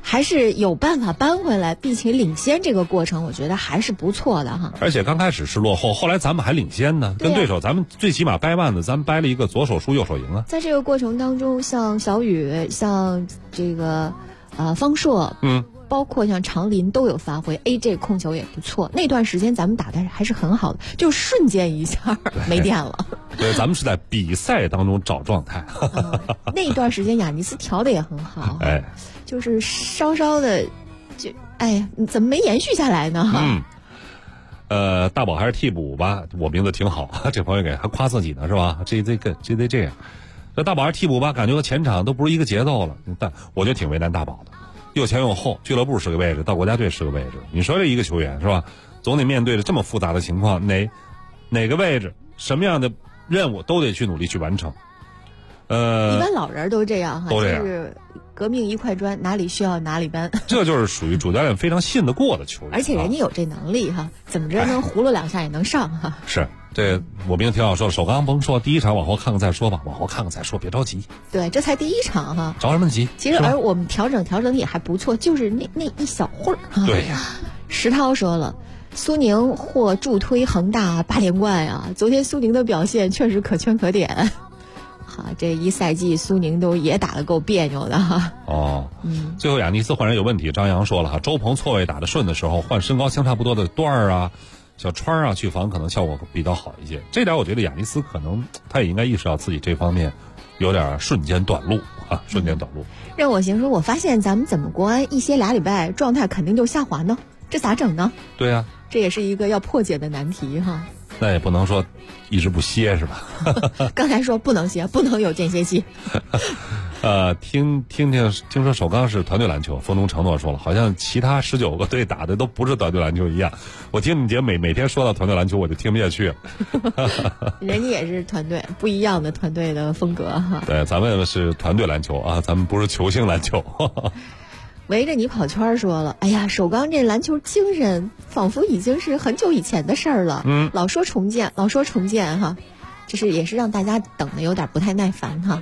还是有办法扳回来，并且领先这个过程，我觉得还是不错的哈。 而且刚开始是落后，后来咱们还领先呢，跟对手咱们最起码掰腕子，咱们掰了一个左手输右手赢啊。 在这个过程当中，像小雨，像这个方硕，包括像常林都有发挥 ，AJ 控球也不错。那段时间咱们打的还是很好的，就瞬间一下没电了。 对，咱们是在比赛当中找状态。 那段时间雅尼斯调的也很好，就是稍稍的，就怎么没延续下来呢？ 大宝还是替补吧，我名字挺好，这朋友给还夸自己呢是吧 ？JZ 这样，这大宝还是替补吧，感觉和前场都不是一个节奏了。但我觉得挺为难大宝的，又前又后，俱乐部是个位置，到国家队是个位置。你说这一个球员是吧，总得面对着这么复杂的情况，哪个位置，什么样的任务都得去努力去完成。 一般老人都这样哈， 都这样， 就是革命一块砖，哪里需要哪里搬。 这就是属于主教练非常信得过的球员， 而且人家有这能力哈，怎么着能葫芦两下也能上哈。 是，这我明挺好说了，首钢甭说，第一场往后看看再说吧，往后看看再说，别着急。 对，这才第一场哈， 着什么急？ 其实而我们调整也还不错，就是那一小会儿哈。 对呀。 石涛说了，苏宁或助推恒大8连冠啊！昨天苏宁的表现确实可圈可点。好，这一赛季苏宁都也打得够别扭的哈。 最后雅尼斯换人有问题，张扬说了哈，周鹏错位打得顺的时候，换身高相差不多的段儿啊、小川啊去防，可能效果比较好一些。这点我觉得雅尼斯可能他也应该意识到自己这方面有点瞬间短路啊，瞬间短路。 让我行说，我发现咱们怎么国安一歇俩礼拜，状态肯定就下滑呢？这咋整呢？ 对呀， 这也是一个要破解的难题哈。 那也不能说一直不歇是吧？ 刚才说不能歇，不能有间歇期。 听说首钢是团队篮球，风中承诺说了，好像其他19个队打的都不是团队篮球一样。我听你姐每天说到团队篮球，我就听不下去了。 人家也是团队，不一样的团队的风格哈。 对，咱们是团队篮球啊，咱们不是球星篮球。 围着你跑圈说了，哎呀，首钢这篮球精神仿佛已经是很久以前的事儿了。老说重建哈，这是也是让大家等的有点不太耐烦哈。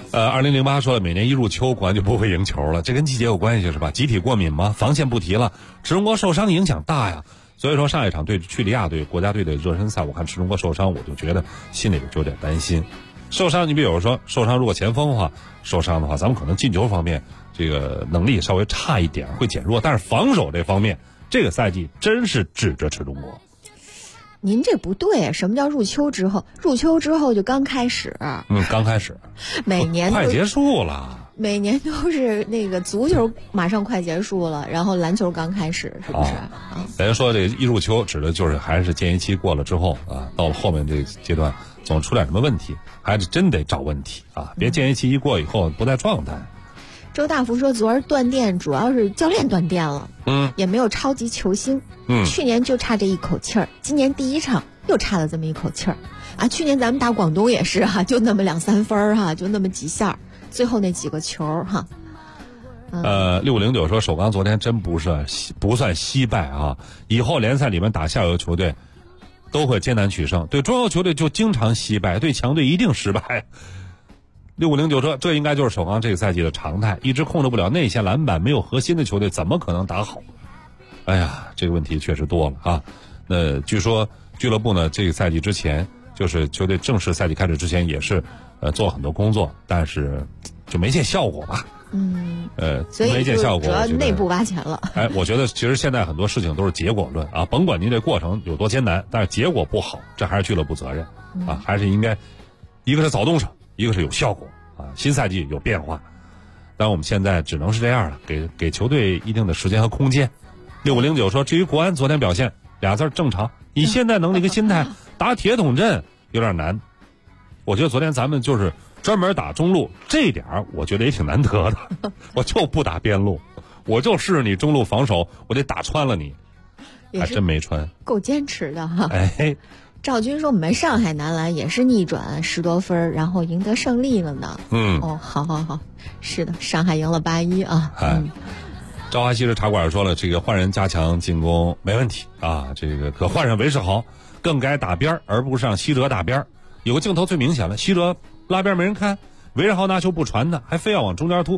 2008说了，每年一入秋，国安就不会赢球了，这跟季节有关系是吧？集体过敏吗？防线不提了，池中国受伤影响大呀。所以说上一场对叙利亚队国家队的热身赛，我看池中国受伤，我就觉得心里就有点担心。受伤，你比如说受伤，如果前锋的话受伤的话，咱们可能进球方面这个能力稍微差一点，会减弱，但是防守这方面，这个赛季真是指着池中国。 您这不对，什么叫入秋之后？入秋之后就刚开始。 刚开始。 每年快结束了。 每年都是那个足球马上快结束了，然后篮球刚开始，是不是？ 人家说这一入秋指的就是还是间歇期过了之后啊，到了后面这个阶段总出点什么问题，还是真得找问题啊，别间歇期一过以后不在状态。 周大福说，昨儿断电主要是教练断电了，也没有超级球星，去年就差这一口气儿，今年第一场又差了这么一口气儿，啊，去年咱们打广东也是哈，就那么2-3分哈，就那么几下，最后那几个球哈。 6509说，首钢昨天真不算惜败啊，以后联赛里面打下游球队都会艰难取胜，对中游球队就经常惜败，对强队一定失败。6509说，这应该就是首钢这个赛季的常态，一支控制不了内线篮板、没有核心的球队怎么可能打好？哎呀，这个问题确实多了啊。那据说俱乐部呢，这个赛季之前，就是球队正式赛季开始之前，也是做很多工作，但是就没见效果吧。 所以没见效果， 主要内部挖钱了。 我觉得其实现在很多事情都是结果论啊，甭管您这过程有多艰难，但是结果不好，这还是俱乐部责任啊，还是应该一个是早动手，一个是有效果啊。新赛季有变化，但我们现在只能是这样了，给球队一定的时间和空间。6509说，至于国安昨天表现，2字正常，以现在能力跟心态打铁桶阵有点难。我觉得昨天咱们就是专门打中路，这一点我觉得也挺难得的。我就不打边路，我就试你中路防守，我得打穿了你，还真没穿， 够坚持的哈。赵军说，我们上海男篮也是逆转10多分，然后赢得胜利了呢。好，是的，上海赢了8-1啊。 朝华西式茶馆说了，这个换人加强进攻没问题啊，这个可换上韦世豪，更该打边而不是让西哲打边。有个镜头最明显了，西哲拉边没人看，韦世豪拿球不传的，还非要往中间突，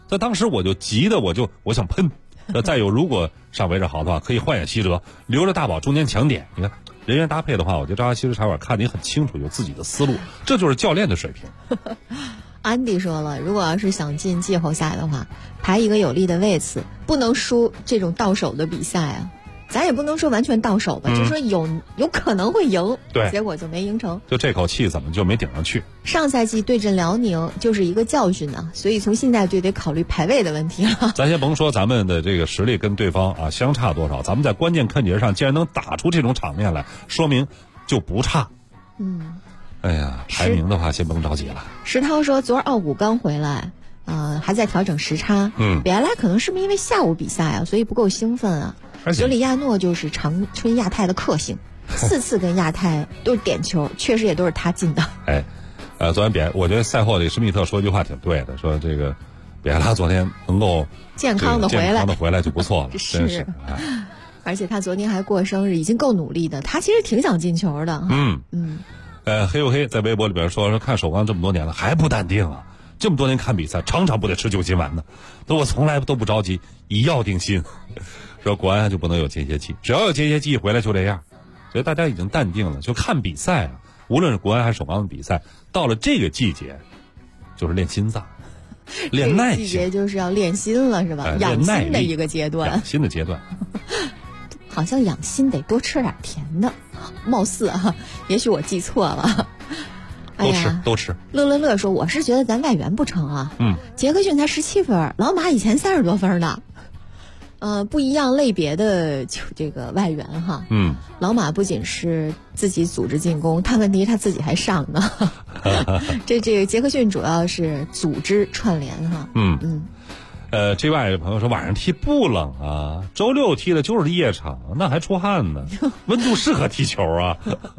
在当时我就急的我想喷。再有，如果上围着好的话，可以换眼西折，留着大宝中间抢点。你看人员搭配的话，我觉得朝花西施茶馆看得也很清楚，有自己的思路，这就是教练的水平。 安迪说了，如果要是想进季后赛的话，排一个有利的位次，不能输这种到手的比赛啊。咱也不能说完全到手吧，就说有可能会赢， 对， 结果就没赢成。 就这口气怎么就没顶上去？ 上赛季对阵辽宁就是一个教训啊，所以从现在就得考虑排位的问题了。 咱先甭说咱们的这个实力跟对方啊相差多少，咱们在关键看节上既然能打出这种场面来，说明就不差。哎呀，排名的话先甭着急了。 石涛说，昨儿奥古刚回来，还在调整时差。比埃莱可能是不是因为下午比赛啊，所以不够兴奋啊？索里亚诺就是长春亚泰的克星，4次跟亚泰都是点球，确实也都是他进的。 昨天我觉得赛后这个施密特说一句话挺对的，说这个比埃拉昨天能够健康的回来就不错了，真是。 而且他昨天还过生日，已经够努力的，他其实挺想进球的。 黑又黑在微博里边说看首钢这么多年了还不淡定啊，这么多年看比赛常常不得吃9斤丸呢，我从来都不着急，以药定心。说国安就不能有间歇期，只要有间歇期回来就这样，所以大家已经淡定了。就看比赛啊，无论是国安还是首钢的比赛，到了这个季节就是练心脏，练耐心， 季节就是要练心了，是吧？养心的一个阶段， 养心的阶段。 好像养心得多吃点甜的，貌似啊，也许我记错了。 都吃。 乐说，我是觉得咱外援不成啊。杰克逊才17分，老马以前30多分呢。不一样类别的这个外援哈。老马不仅是自己组织进攻，他问题他自己还上呢。这个杰克逊主要是组织串联哈。 这外朋友说晚上踢不冷啊，周六踢的就是夜场，那还出汗呢，温度适合踢球啊。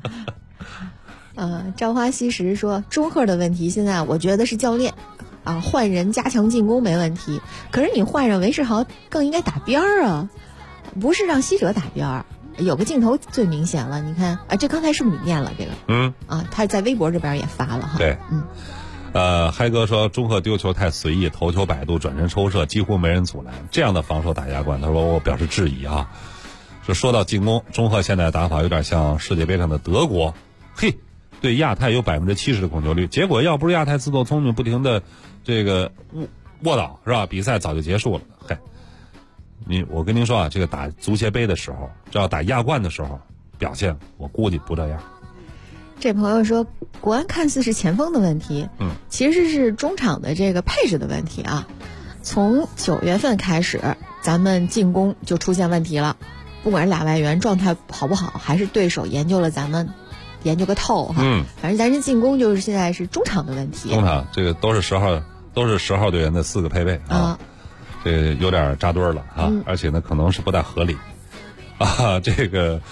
朝花夕拾说，中赫的问题现在我觉得是教练换人加强进攻没问题，可是你换上韦世豪更应该打边儿啊，不是让西哲打边儿。有个镜头最明显了，你看这刚才是不是你念了这个？他在微博这边也发了哈。 对，嗨哥说中赫丢球太随意，头球摆渡，转身抽射，几乎没人阻拦，这样的防守打亚冠，他说我表示质疑啊。说到进攻，中赫现在的打法有点像世界杯上的德国，对亚太有70%的控球率，结果要不是亚太自作聪明，不停的这个卧倒是吧？比赛早就结束了。我跟您说啊，这个打足协杯的时候，这要打亚冠的时候，表现我估计不这样。 这朋友说，国安看似是前锋的问题，其实是中场的这个配置的问题啊。从9月份开始，咱们进攻就出现问题了，不管是俩外援状态好不好，还是对手研究了咱们。研究个透哈，反正咱这进攻就是现在是中场的问题。 中场这个都是10号队员的4个配备啊，这个有点扎堆了啊，而且呢可能是不太合理啊。这个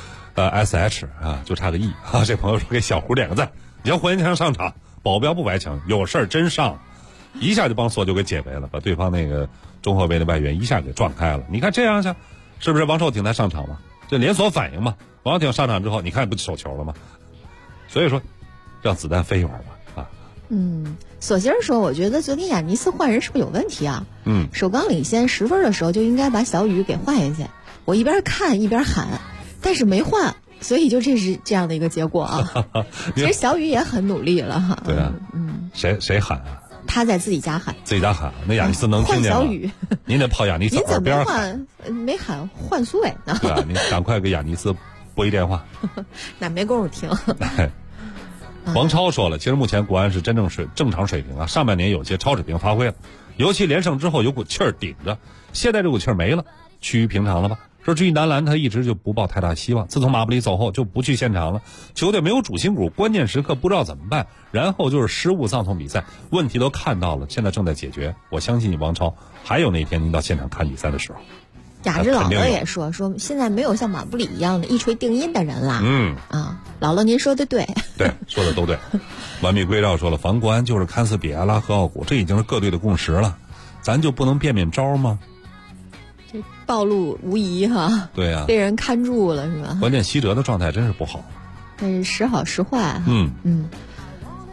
SH 啊就差个 E 啊。这朋友说给小胡点个赞，你要胡延强上场，保镖不白抢，有事儿真上，一下就帮索就给解围了，把对方那个中后卫的外援一下给撞开了。你看这样下，是不是王少挺才上场嘛？这连锁反应嘛。王少挺上场之后，你看不就手球了吗？所以说，让子弹飞一会儿吧啊。 索性说，我觉得昨天亚尼斯换人是不是有问题啊？首钢领先10分的时候就应该把小雨给换下去。我一边看一边喊，但是没换，所以就这是这样的一个结果啊。其实小雨也很努力了哈。 对啊，谁喊啊？ 他在自己家喊。 自己家喊，那亚尼斯能听见吗？ 换小雨， 您得跑亚尼斯耳边喊。 没喊换苏伟呢？ 对啊，您赶快给亚尼斯拨一电话。 那没工夫听。 王超说了，其实目前国安是正常水平啊，上半年有些超水平发挥了，尤其连胜之后有股气儿顶着，现在这股气儿没了，趋于平常了吧？说至于男篮，他一直就不抱太大希望，自从马布里走后就不去现场了，球队没有主心骨，关键时刻不知道怎么办，然后就是失误葬送比赛，问题都看到了，现在正在解决。我相信王超还有那天您到现场看比赛的时候。 雅致姥姥也说现在没有像马布里一样的一锤定音的人了。姥姥您说的对。 对，说的都对。完璧归赵说了，防国安就是看似比埃拉和奥古，这已经是各队的共识了，咱就不能变招吗？ 这暴露无遗哈。 对啊， 被人看住了是吧？ 关键西哲的状态真是不好。 但是时好时坏哈。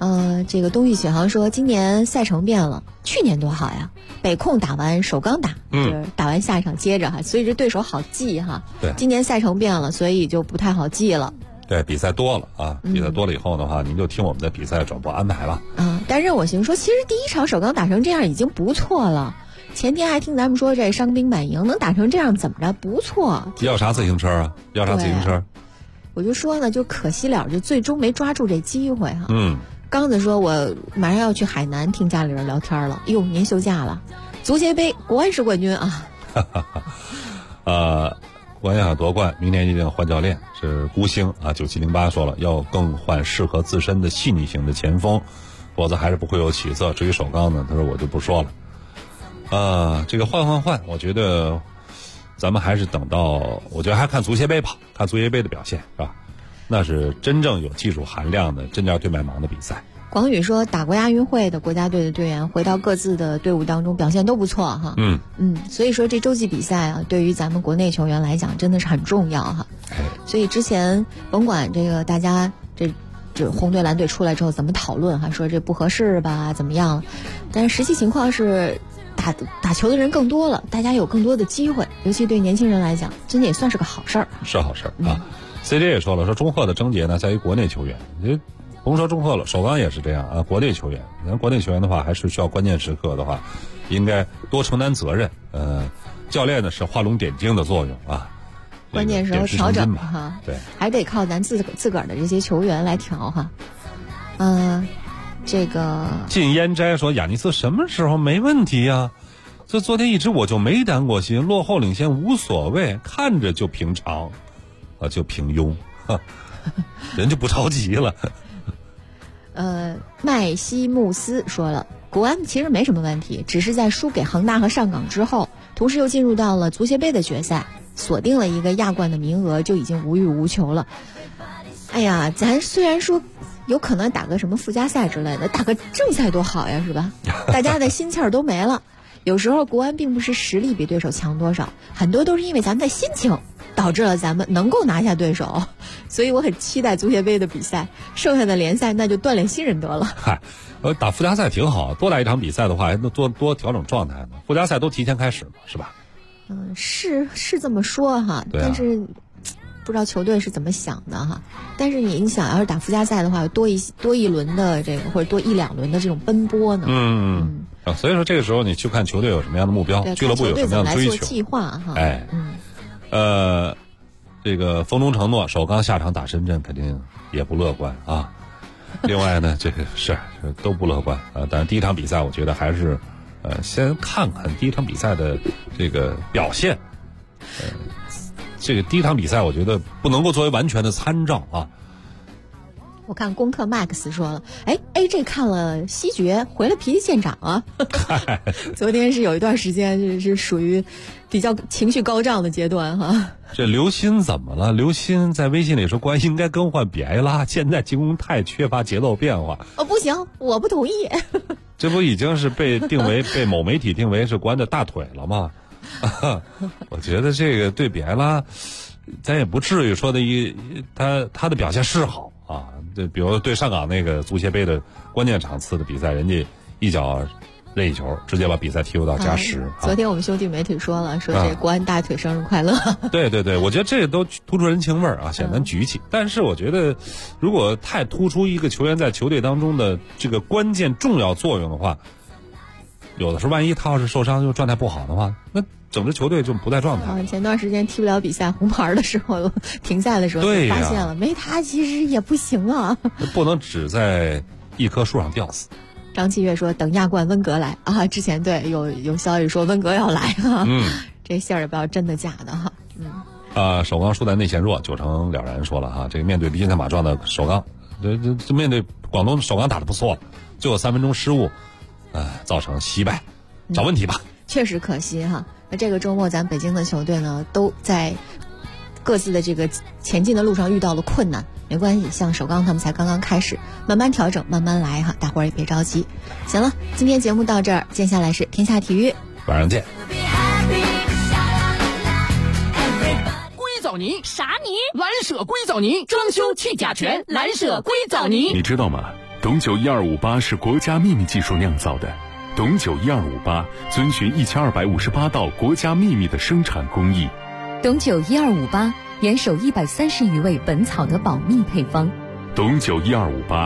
这个东域启航说，今年赛程变了，去年多好呀！北控打完首钢打，就是打完下一场接着哈，所以这对手好记哈。 对， 今年赛程变了，所以就不太好记了。 对，比赛多了啊，比赛多了以后的话，您就听我们的比赛转播安排吧。 但任我行说，其实第一场首钢打成这样已经不错了。前天还听咱们说这伤兵满营，能打成这样怎么着？不错。 要啥自行车啊？要啥自行车？ 我就说呢，就可惜了，就最终没抓住这机会哈。刚子说，我马上要去海南听家里人聊天了。哟，您休假了？足协杯国安是冠军啊！ 国安想夺冠，明年一定换教练。是孤星啊，9708说了，要更换适合自身的细腻型的前锋，否则还是不会有起色。至于首钢呢，他说我就不说了。这个换，我觉得咱们还是等到，我觉得还看足协杯吧，看足协杯的表现是吧？那是真正有技术含量的针尖对麦芒的比赛。 广宇说，打过亚运会的国家队的队员回到各自的队伍当中，表现都不错哈。所以说这洲际比赛啊，对于咱们国内球员来讲真的是很重要哈。所以之前甭管这个大家这红队蓝队出来之后怎么讨论哈，说这不合适吧怎么样，但是实际情况是打球的人更多了，大家有更多的机会，尤其对年轻人来讲，真的也算是个好事儿。 是好事儿啊。CJ 也说了，说中赫的症结呢在于国内球员，甭说中赫了，首钢也是这样啊。国内球员，国内球员的话，还是需要关键时刻的话，应该多承担责任。教练呢是画龙点睛的作用啊， 关键时候调整哈， 对， 还得靠咱自个儿的这些球员来调哈。这个禁烟斋说，亚尼斯什么时候没问题呀？这昨天一直我就没担过心，落后领先无所谓，看着就平常，就平庸，人就不着急了。 麦西穆斯说了，国安其实没什么问题，只是在输给恒大和上港之后，同时又进入到了足协杯的决赛，锁定了一个亚冠的名额，就已经无欲无求了。哎呀，咱虽然说有可能打个什么附加赛之类的，打个正赛多好呀，是吧？大家的心气儿都没了。有时候国安并不是实力比对手强多少，很多都是因为咱们的心情导致了咱们能够拿下对手，所以我很期待足协杯的比赛，剩下的联赛那就锻炼新人得了。 打附加赛挺好，多来一场比赛的话，还能多调整状态呢。附加赛都提前开始嘛，是吧？ 是这么说哈，但是不知道球队是怎么想的哈。但是你想要是打附加赛的话，多一轮的这个或者多一两轮的这种奔波呢？ 所以说这个时候你去看球队有什么样的目标，俱乐部有什么样的追求， 来做计划哈。 这个风中承诺首钢下场打深圳肯定也不乐观啊。另外呢，这个是都不乐观啊。但是第一场比赛，我觉得还是先看看第一场比赛的这个表现。这个第一场比赛，我觉得不能够作为完全的参照啊。 我看功课 Max 说了，AJ 看了西决，回了脾气见长啊。昨天是有一段时间是属于比较情绪高涨的阶段哈。 这刘鑫怎么了？刘鑫在微信里说，国安应该更换比埃拉，现在进攻太缺乏节奏变化。 不行，我不同意。 这不已经是被某媒体定为是国安的大腿了吗？我觉得这个对比埃拉，咱也不至于说他的表现是好啊。对，比如对上港那个足协杯的关键场次的比赛，人家一脚任意球直接把比赛踢入到加时。 昨天我们兄弟媒体说了，说这国安大腿生日快乐。 对，我觉得这都突出人情味儿啊，显得局气。但是我觉得，如果太突出一个球员在球队当中的这个关键重要作用的话，有的时候万一他要是受伤又状态不好的话，那整支球队就不在状态。 前段时间踢不了比赛红牌的时候，停赛的时候就发现了，没他其实也不行啊。 不能只在一棵树上吊死。 张启月说，等亚冠温格来啊！之前对有消息说温格要来哈，这信儿也不知道真的假的哈。 首钢输在内线弱，9成了然说了哈。这个面对离经战马壮的首钢，这面对广东首钢打得不错，最后3分钟失误，造成惜败，找问题吧。 确实可惜哈。那这个周末咱北京的球队呢，都在各自的这个前进的路上遇到了困难，没关系，像首钢他们才刚刚开始，慢慢调整，慢慢来哈，大伙儿也别着急。行了，今天节目到这儿，接下来是天下体育， 晚上见。 硅藻泥啥泥？蓝舍硅藻泥，装修去甲醛，蓝舍硅藻泥。 你知道吗？ 董酒1258是国家秘密技术酿造的，董酒1258遵循1258道国家秘密的生产工艺。 董酒1258严守130余位本草的保密配方。 董酒1258